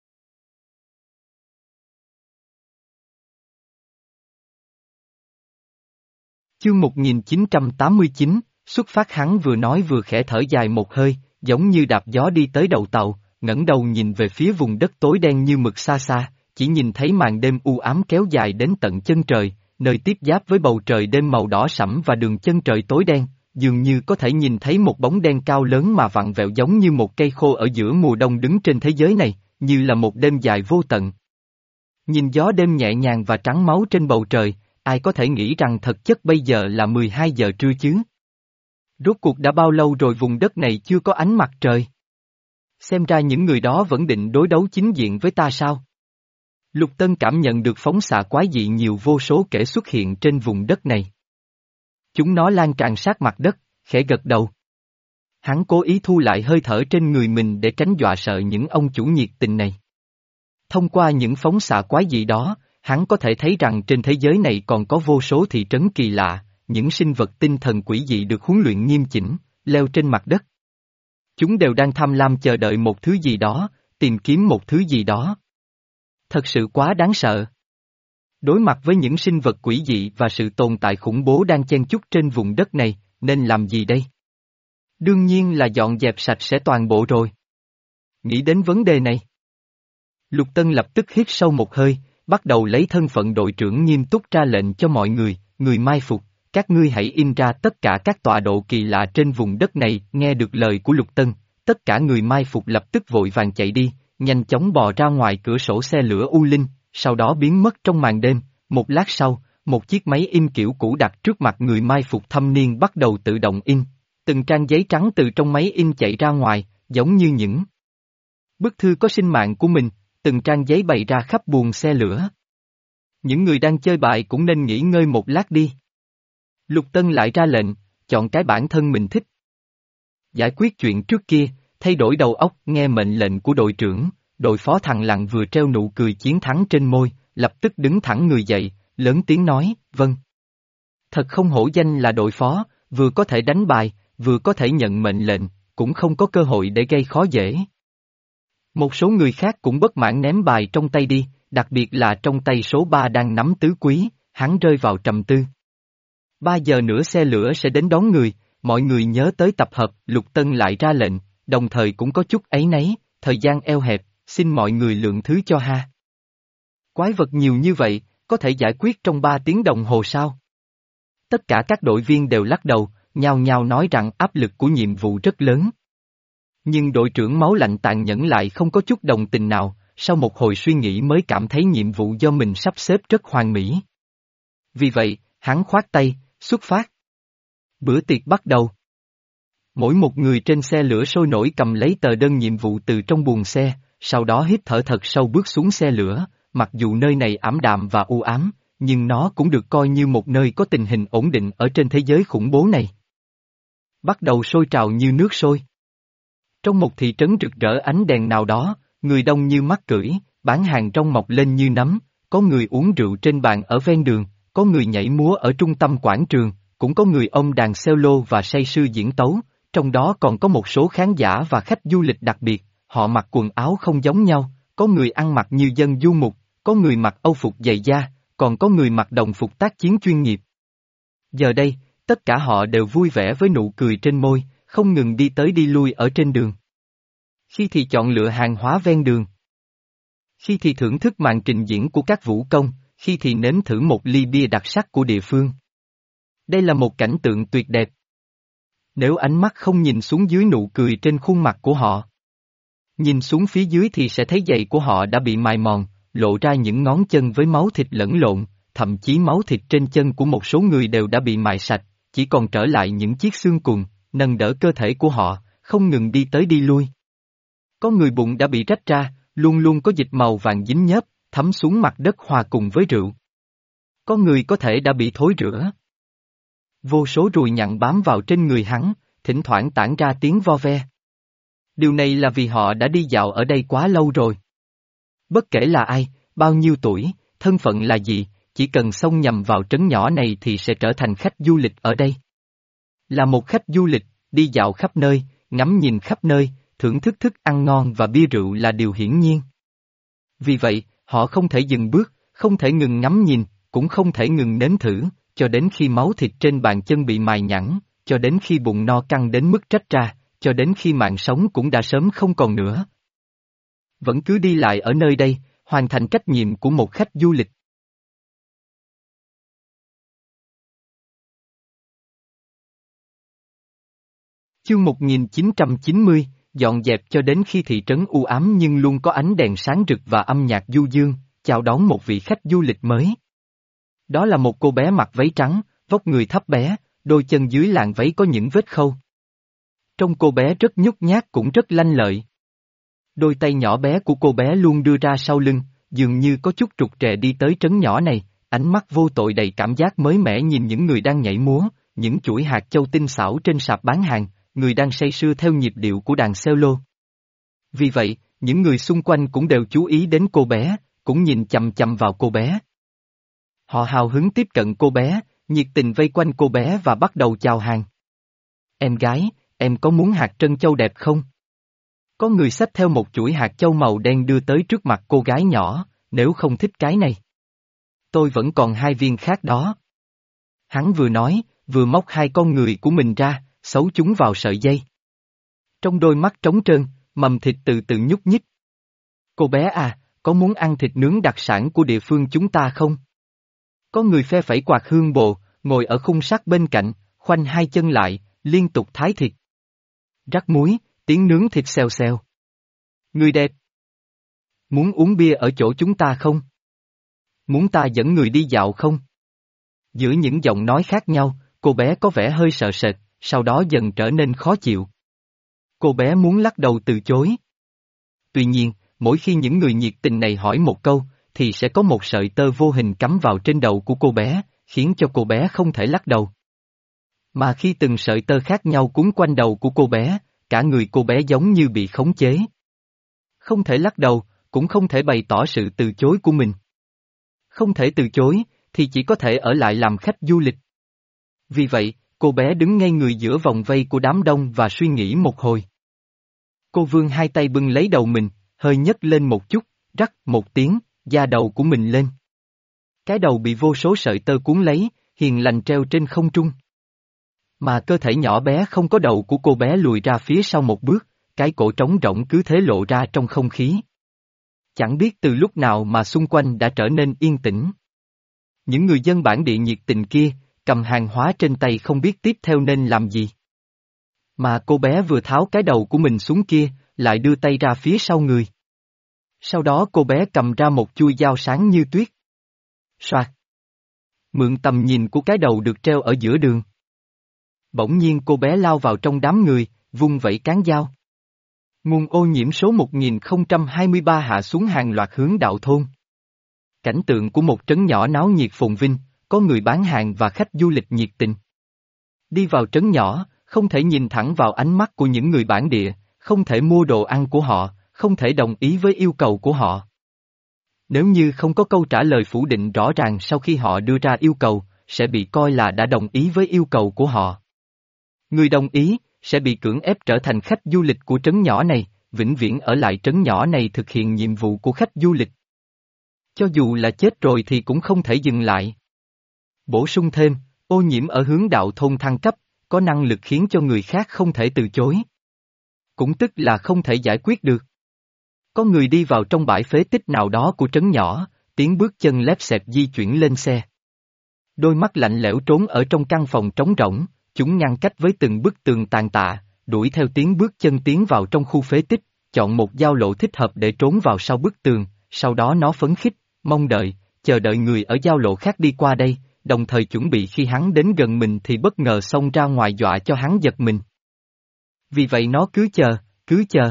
Chương một nghìn chín trăm tám mươi chín, xuất phát hắn vừa nói vừa khẽ thở dài một hơi, giống như đạp gió đi tới đầu tàu, ngẩng đầu nhìn về phía vùng đất tối đen như mực xa xa, chỉ nhìn thấy màn đêm u ám kéo dài đến tận chân trời, nơi tiếp giáp với bầu trời đêm màu đỏ sẫm và đường chân trời tối đen, dường như có thể nhìn thấy một bóng đen cao lớn mà vặn vẹo giống như một cây khô ở giữa mùa đông đứng trên thế giới này, như là một đêm dài vô tận. Nhìn gió đêm nhẹ nhàng và trắng máu trên bầu trời, ai có thể nghĩ rằng thật chất bây giờ là mười hai giờ trưa chứ? Rốt cuộc đã bao lâu rồi vùng đất này chưa có ánh mặt trời? Xem ra những người đó vẫn định đối đấu chính diện với ta sao? Lục Tân cảm nhận được phóng xạ quái dị nhiều vô số kể xuất hiện trên vùng đất này. Chúng nó lan tràn sát mặt đất, khẽ gật đầu. Hắn cố ý thu lại hơi thở trên người mình để tránh dọa sợ những ông chủ nhiệt tình này. Thông qua những phóng xạ quái dị đó, hắn có thể thấy rằng trên thế giới này còn có vô số thị trấn kỳ lạ, những sinh vật tinh thần quỷ dị được huấn luyện nghiêm chỉnh, leo trên mặt đất. Chúng đều đang tham lam chờ đợi một thứ gì đó, tìm kiếm một thứ gì đó. Thật sự quá đáng sợ. Đối mặt với những sinh vật quỷ dị và sự tồn tại khủng bố đang chen chúc trên vùng đất này, nên làm gì đây? Đương nhiên là dọn dẹp sạch sẽ toàn bộ rồi. Nghĩ đến vấn đề này, Lục Tân lập tức hít sâu một hơi, bắt đầu lấy thân phận đội trưởng nghiêm túc ra lệnh cho mọi người, người mai phục, các ngươi hãy in ra tất cả các tọa độ kỳ lạ trên vùng đất này. Nghe được lời của Lục Tân, tất cả người mai phục lập tức vội vàng chạy đi, nhanh chóng bò ra ngoài cửa sổ xe lửa U Linh, sau đó biến mất trong màn đêm. Một lát sau, một chiếc máy in kiểu cũ đặt trước mặt người mai phục thâm niên bắt đầu tự động in. Từng trang giấy trắng từ trong máy in chạy ra ngoài, giống như những bức thư có sinh mạng của mình, từng trang giấy bày ra khắp buồng xe lửa. Những người đang chơi bài cũng nên nghỉ ngơi một lát đi. Lục Tân lại ra lệnh, chọn cái bản thân mình thích. Giải quyết chuyện trước kia, thay đổi đầu óc nghe mệnh lệnh của đội trưởng, đội phó thằng Lặng vừa treo nụ cười chiến thắng trên môi, lập tức đứng thẳng người dậy, lớn tiếng nói, vâng. Thật không hổ danh là đội phó, vừa có thể đánh bài, vừa có thể nhận mệnh lệnh, cũng không có cơ hội để gây khó dễ. Một số người khác cũng bất mãn ném bài trong tay đi, đặc biệt là trong tay số ba đang nắm tứ quý, hắn rơi vào trầm tư. Ba giờ nữa xe lửa sẽ đến đón người, mọi người nhớ tới tập hợp, Lục Tân lại ra lệnh, đồng thời cũng có chút áy náy, thời gian eo hẹp, xin mọi người lượng thứ cho ha. Quái vật nhiều như vậy, có thể giải quyết trong ba tiếng đồng hồ sao? Tất cả các đội viên đều lắc đầu, nhao nhao nói rằng áp lực của nhiệm vụ rất lớn. Nhưng đội trưởng máu lạnh tàn nhẫn lại không có chút đồng tình nào, sau một hồi suy nghĩ mới cảm thấy nhiệm vụ do mình sắp xếp rất hoàn mỹ. Vì vậy, hắn khoát tay, xuất phát. Bữa tiệc bắt đầu. Mỗi một người trên xe lửa sôi nổi cầm lấy tờ đơn nhiệm vụ từ trong buồng xe, sau đó hít thở thật sâu bước xuống xe lửa, mặc dù nơi này ảm đạm và u ám, nhưng nó cũng được coi như một nơi có tình hình ổn định ở trên thế giới khủng bố này. Bắt đầu sôi trào như nước sôi. Trong một thị trấn rực rỡ ánh đèn nào đó, người đông như mắc cưỡi, bán hàng rong mọc lên như nấm, có người uống rượu trên bàn ở ven đường, có người nhảy múa ở trung tâm quảng trường, cũng có người ôm đàn cello và say sưa diễn tấu, trong đó còn có một số khán giả và khách du lịch đặc biệt, họ mặc quần áo không giống nhau, có người ăn mặc như dân du mục, có người mặc âu phục dày da, còn có người mặc đồng phục tác chiến chuyên nghiệp. Giờ đây, tất cả họ đều vui vẻ với nụ cười trên môi, không ngừng đi tới đi lui ở trên đường. Khi thì chọn lựa hàng hóa ven đường. Khi thì thưởng thức màn trình diễn của các vũ công, khi thì nếm thử một ly bia đặc sắc của địa phương. Đây là một cảnh tượng tuyệt đẹp. Nếu ánh mắt không nhìn xuống dưới nụ cười trên khuôn mặt của họ. Nhìn xuống phía dưới thì sẽ thấy giày của họ đã bị mài mòn, lộ ra những ngón chân với máu thịt lẫn lộn, thậm chí máu thịt trên chân của một số người đều đã bị mài sạch, chỉ còn trở lại những chiếc xương cùn, nâng đỡ cơ thể của họ, không ngừng đi tới đi lui. Có người bụng đã bị rách ra, luôn luôn có dịch màu vàng dính nhớp, thấm xuống mặt đất hòa cùng với rượu. Có người có thể đã bị thối rữa. Vô số ruồi nhặn bám vào trên người hắn, thỉnh thoảng tản ra tiếng vo ve. Điều này là vì họ đã đi dạo ở đây quá lâu rồi. Bất kể là ai, bao nhiêu tuổi, thân phận là gì, chỉ cần xông nhầm vào trấn nhỏ này thì sẽ trở thành khách du lịch ở đây. Là một khách du lịch, đi dạo khắp nơi, ngắm nhìn khắp nơi, thưởng thức thức ăn ngon và bia rượu là điều hiển nhiên. Vì vậy, họ không thể dừng bước, không thể ngừng ngắm nhìn, cũng không thể ngừng nếm thử, cho đến khi máu thịt trên bàn chân bị mài nhẵn, cho đến khi bụng no căng đến mức rách ra, cho đến khi mạng sống cũng đã sớm không còn nữa. Vẫn cứ đi lại ở nơi đây, hoàn thành trách nhiệm của một khách du lịch. Chương một nghìn chín trăm chín mươi, dọn dẹp cho đến khi thị trấn u ám nhưng luôn có ánh đèn sáng rực và âm nhạc du dương, chào đón một vị khách du lịch mới. Đó là một cô bé mặc váy trắng, vóc người thấp bé, đôi chân dưới làn váy có những vết khâu. Trông cô bé rất nhút nhát cũng rất lanh lợi. Đôi tay nhỏ bé của cô bé luôn đưa ra sau lưng, dường như có chút trục trè đi tới trấn nhỏ này, ánh mắt vô tội đầy cảm giác mới mẻ nhìn những người đang nhảy múa, những chuỗi hạt châu tinh xảo trên sạp bán hàng, người đang say sưa theo nhịp điệu của đàn cello. Vì vậy, những người xung quanh cũng đều chú ý đến cô bé, cũng nhìn chằm chằm vào cô bé. Họ hào hứng tiếp cận cô bé, nhiệt tình vây quanh cô bé và bắt đầu chào hàng. Em gái, em có muốn hạt trân châu đẹp không? Có người xách theo một chuỗi hạt châu màu đen đưa tới trước mặt cô gái nhỏ, nếu không thích cái này. Tôi vẫn còn hai viên khác đó. Hắn vừa nói, vừa móc hai con người của mình ra, xấu chúng vào sợi dây. Trong đôi mắt trống trơn, mầm thịt từ từ nhúc nhích. Cô bé à, có muốn ăn thịt nướng đặc sản của địa phương chúng ta không? Có người phe phẩy quạt hương bồ, ngồi ở khung sắt bên cạnh, khoanh hai chân lại, liên tục thái thịt. Rắc muối, tiếng nướng thịt xèo xèo. Người đẹp. Muốn uống bia ở chỗ chúng ta không? Muốn ta dẫn người đi dạo không? Giữa những giọng nói khác nhau, cô bé có vẻ hơi sợ sệt, sau đó dần trở nên khó chịu. Cô bé muốn lắc đầu từ chối. Tuy nhiên, mỗi khi những người nhiệt tình này hỏi một câu, thì sẽ có một sợi tơ vô hình cắm vào trên đầu của cô bé, khiến cho cô bé không thể lắc đầu. Mà khi từng sợi tơ khác nhau quấn quanh đầu của cô bé, cả người cô bé giống như bị khống chế. Không thể lắc đầu, cũng không thể bày tỏ sự từ chối của mình. Không thể từ chối, thì chỉ có thể ở lại làm khách du lịch. Vì vậy, cô bé đứng ngay người giữa vòng vây của đám đông và suy nghĩ một hồi. Cô vươn hai tay bưng lấy đầu mình, hơi nhấc lên một chút, rắc một tiếng, da đầu của mình lên. Cái đầu bị vô số sợi tơ cuốn lấy, hiền lành treo trên không trung. Mà cơ thể nhỏ bé không có đầu của cô bé lùi ra phía sau một bước, cái cổ trống rỗng cứ thế lộ ra trong không khí. Chẳng biết từ lúc nào mà xung quanh đã trở nên yên tĩnh. Những người dân bản địa nhiệt tình kia, cầm hàng hóa trên tay không biết tiếp theo nên làm gì. Mà cô bé vừa tháo cái đầu của mình xuống kia, lại đưa tay ra phía sau người. Sau đó cô bé cầm ra một chuôi dao sáng như tuyết. Soạt. Mượn tầm nhìn của cái đầu được treo ở giữa đường. Bỗng nhiên cô bé lao vào trong đám người, vung vẩy cán dao. Nguồn ô nhiễm số một nghìn không trăm hai mươi ba hạ xuống hàng loạt hướng đạo thôn. Cảnh tượng của một trấn nhỏ náo nhiệt phồn vinh, có người bán hàng và khách du lịch nhiệt tình. Đi vào trấn nhỏ, không thể nhìn thẳng vào ánh mắt của những người bản địa, không thể mua đồ ăn của họ, không thể đồng ý với yêu cầu của họ. Nếu như không có câu trả lời phủ định rõ ràng sau khi họ đưa ra yêu cầu, sẽ bị coi là đã đồng ý với yêu cầu của họ. Người đồng ý, sẽ bị cưỡng ép trở thành khách du lịch của trấn nhỏ này, vĩnh viễn ở lại trấn nhỏ này thực hiện nhiệm vụ của khách du lịch. Cho dù là chết rồi thì cũng không thể dừng lại. Bổ sung thêm, ô nhiễm ở hướng đạo thôn thăng cấp, có năng lực khiến cho người khác không thể từ chối. Cũng tức là không thể giải quyết được. Có người đi vào trong bãi phế tích nào đó của trấn nhỏ, tiếng bước chân lép xẹp di chuyển lên xe. Đôi mắt lạnh lẽo trốn ở trong căn phòng trống rỗng, chúng ngăn cách với từng bức tường tàn tạ, đuổi theo tiếng bước chân tiến vào trong khu phế tích, chọn một giao lộ thích hợp để trốn vào sau bức tường, sau đó nó phấn khích, mong đợi, chờ đợi người ở giao lộ khác đi qua đây, đồng thời chuẩn bị khi hắn đến gần mình thì bất ngờ xông ra ngoài dọa cho hắn giật mình. Vì vậy nó cứ chờ, cứ chờ.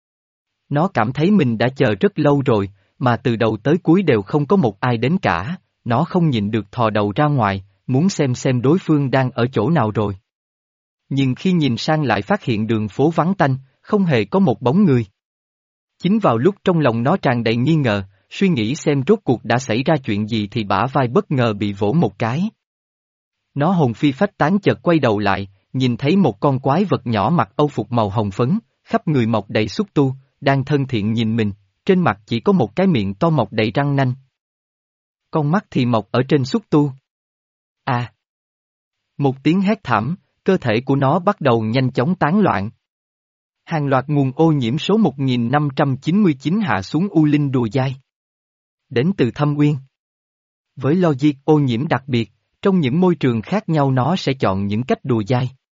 Nó cảm thấy mình đã chờ rất lâu rồi, mà từ đầu tới cuối đều không có một ai đến cả, nó không nhịn được thò đầu ra ngoài, muốn xem xem đối phương đang ở chỗ nào rồi. Nhưng khi nhìn sang lại phát hiện đường phố vắng tanh, không hề có một bóng người. Chính vào lúc trong lòng nó tràn đầy nghi ngờ, suy nghĩ xem rốt cuộc đã xảy ra chuyện gì thì bả vai bất ngờ bị vỗ một cái. Nó hồn phi phách tán chợt quay đầu lại, nhìn thấy một con quái vật nhỏ mặc âu phục màu hồng phấn, khắp người mọc đầy xúc tu, đang thân thiện nhìn mình, trên mặt chỉ có một cái miệng to mọc đầy răng nanh. Con mắt thì mọc ở trên xúc tu. À! Một tiếng hét thảm, cơ thể của nó bắt đầu nhanh chóng tán loạn. Hàng loạt nguồn ô nhiễm số một nghìn năm trăm chín mươi chín hạ xuống U Linh Đùa Dai. Đến từ Thâm Uyên. Với logic ô nhiễm đặc biệt, trong những môi trường khác nhau nó sẽ chọn những cách đùa dai.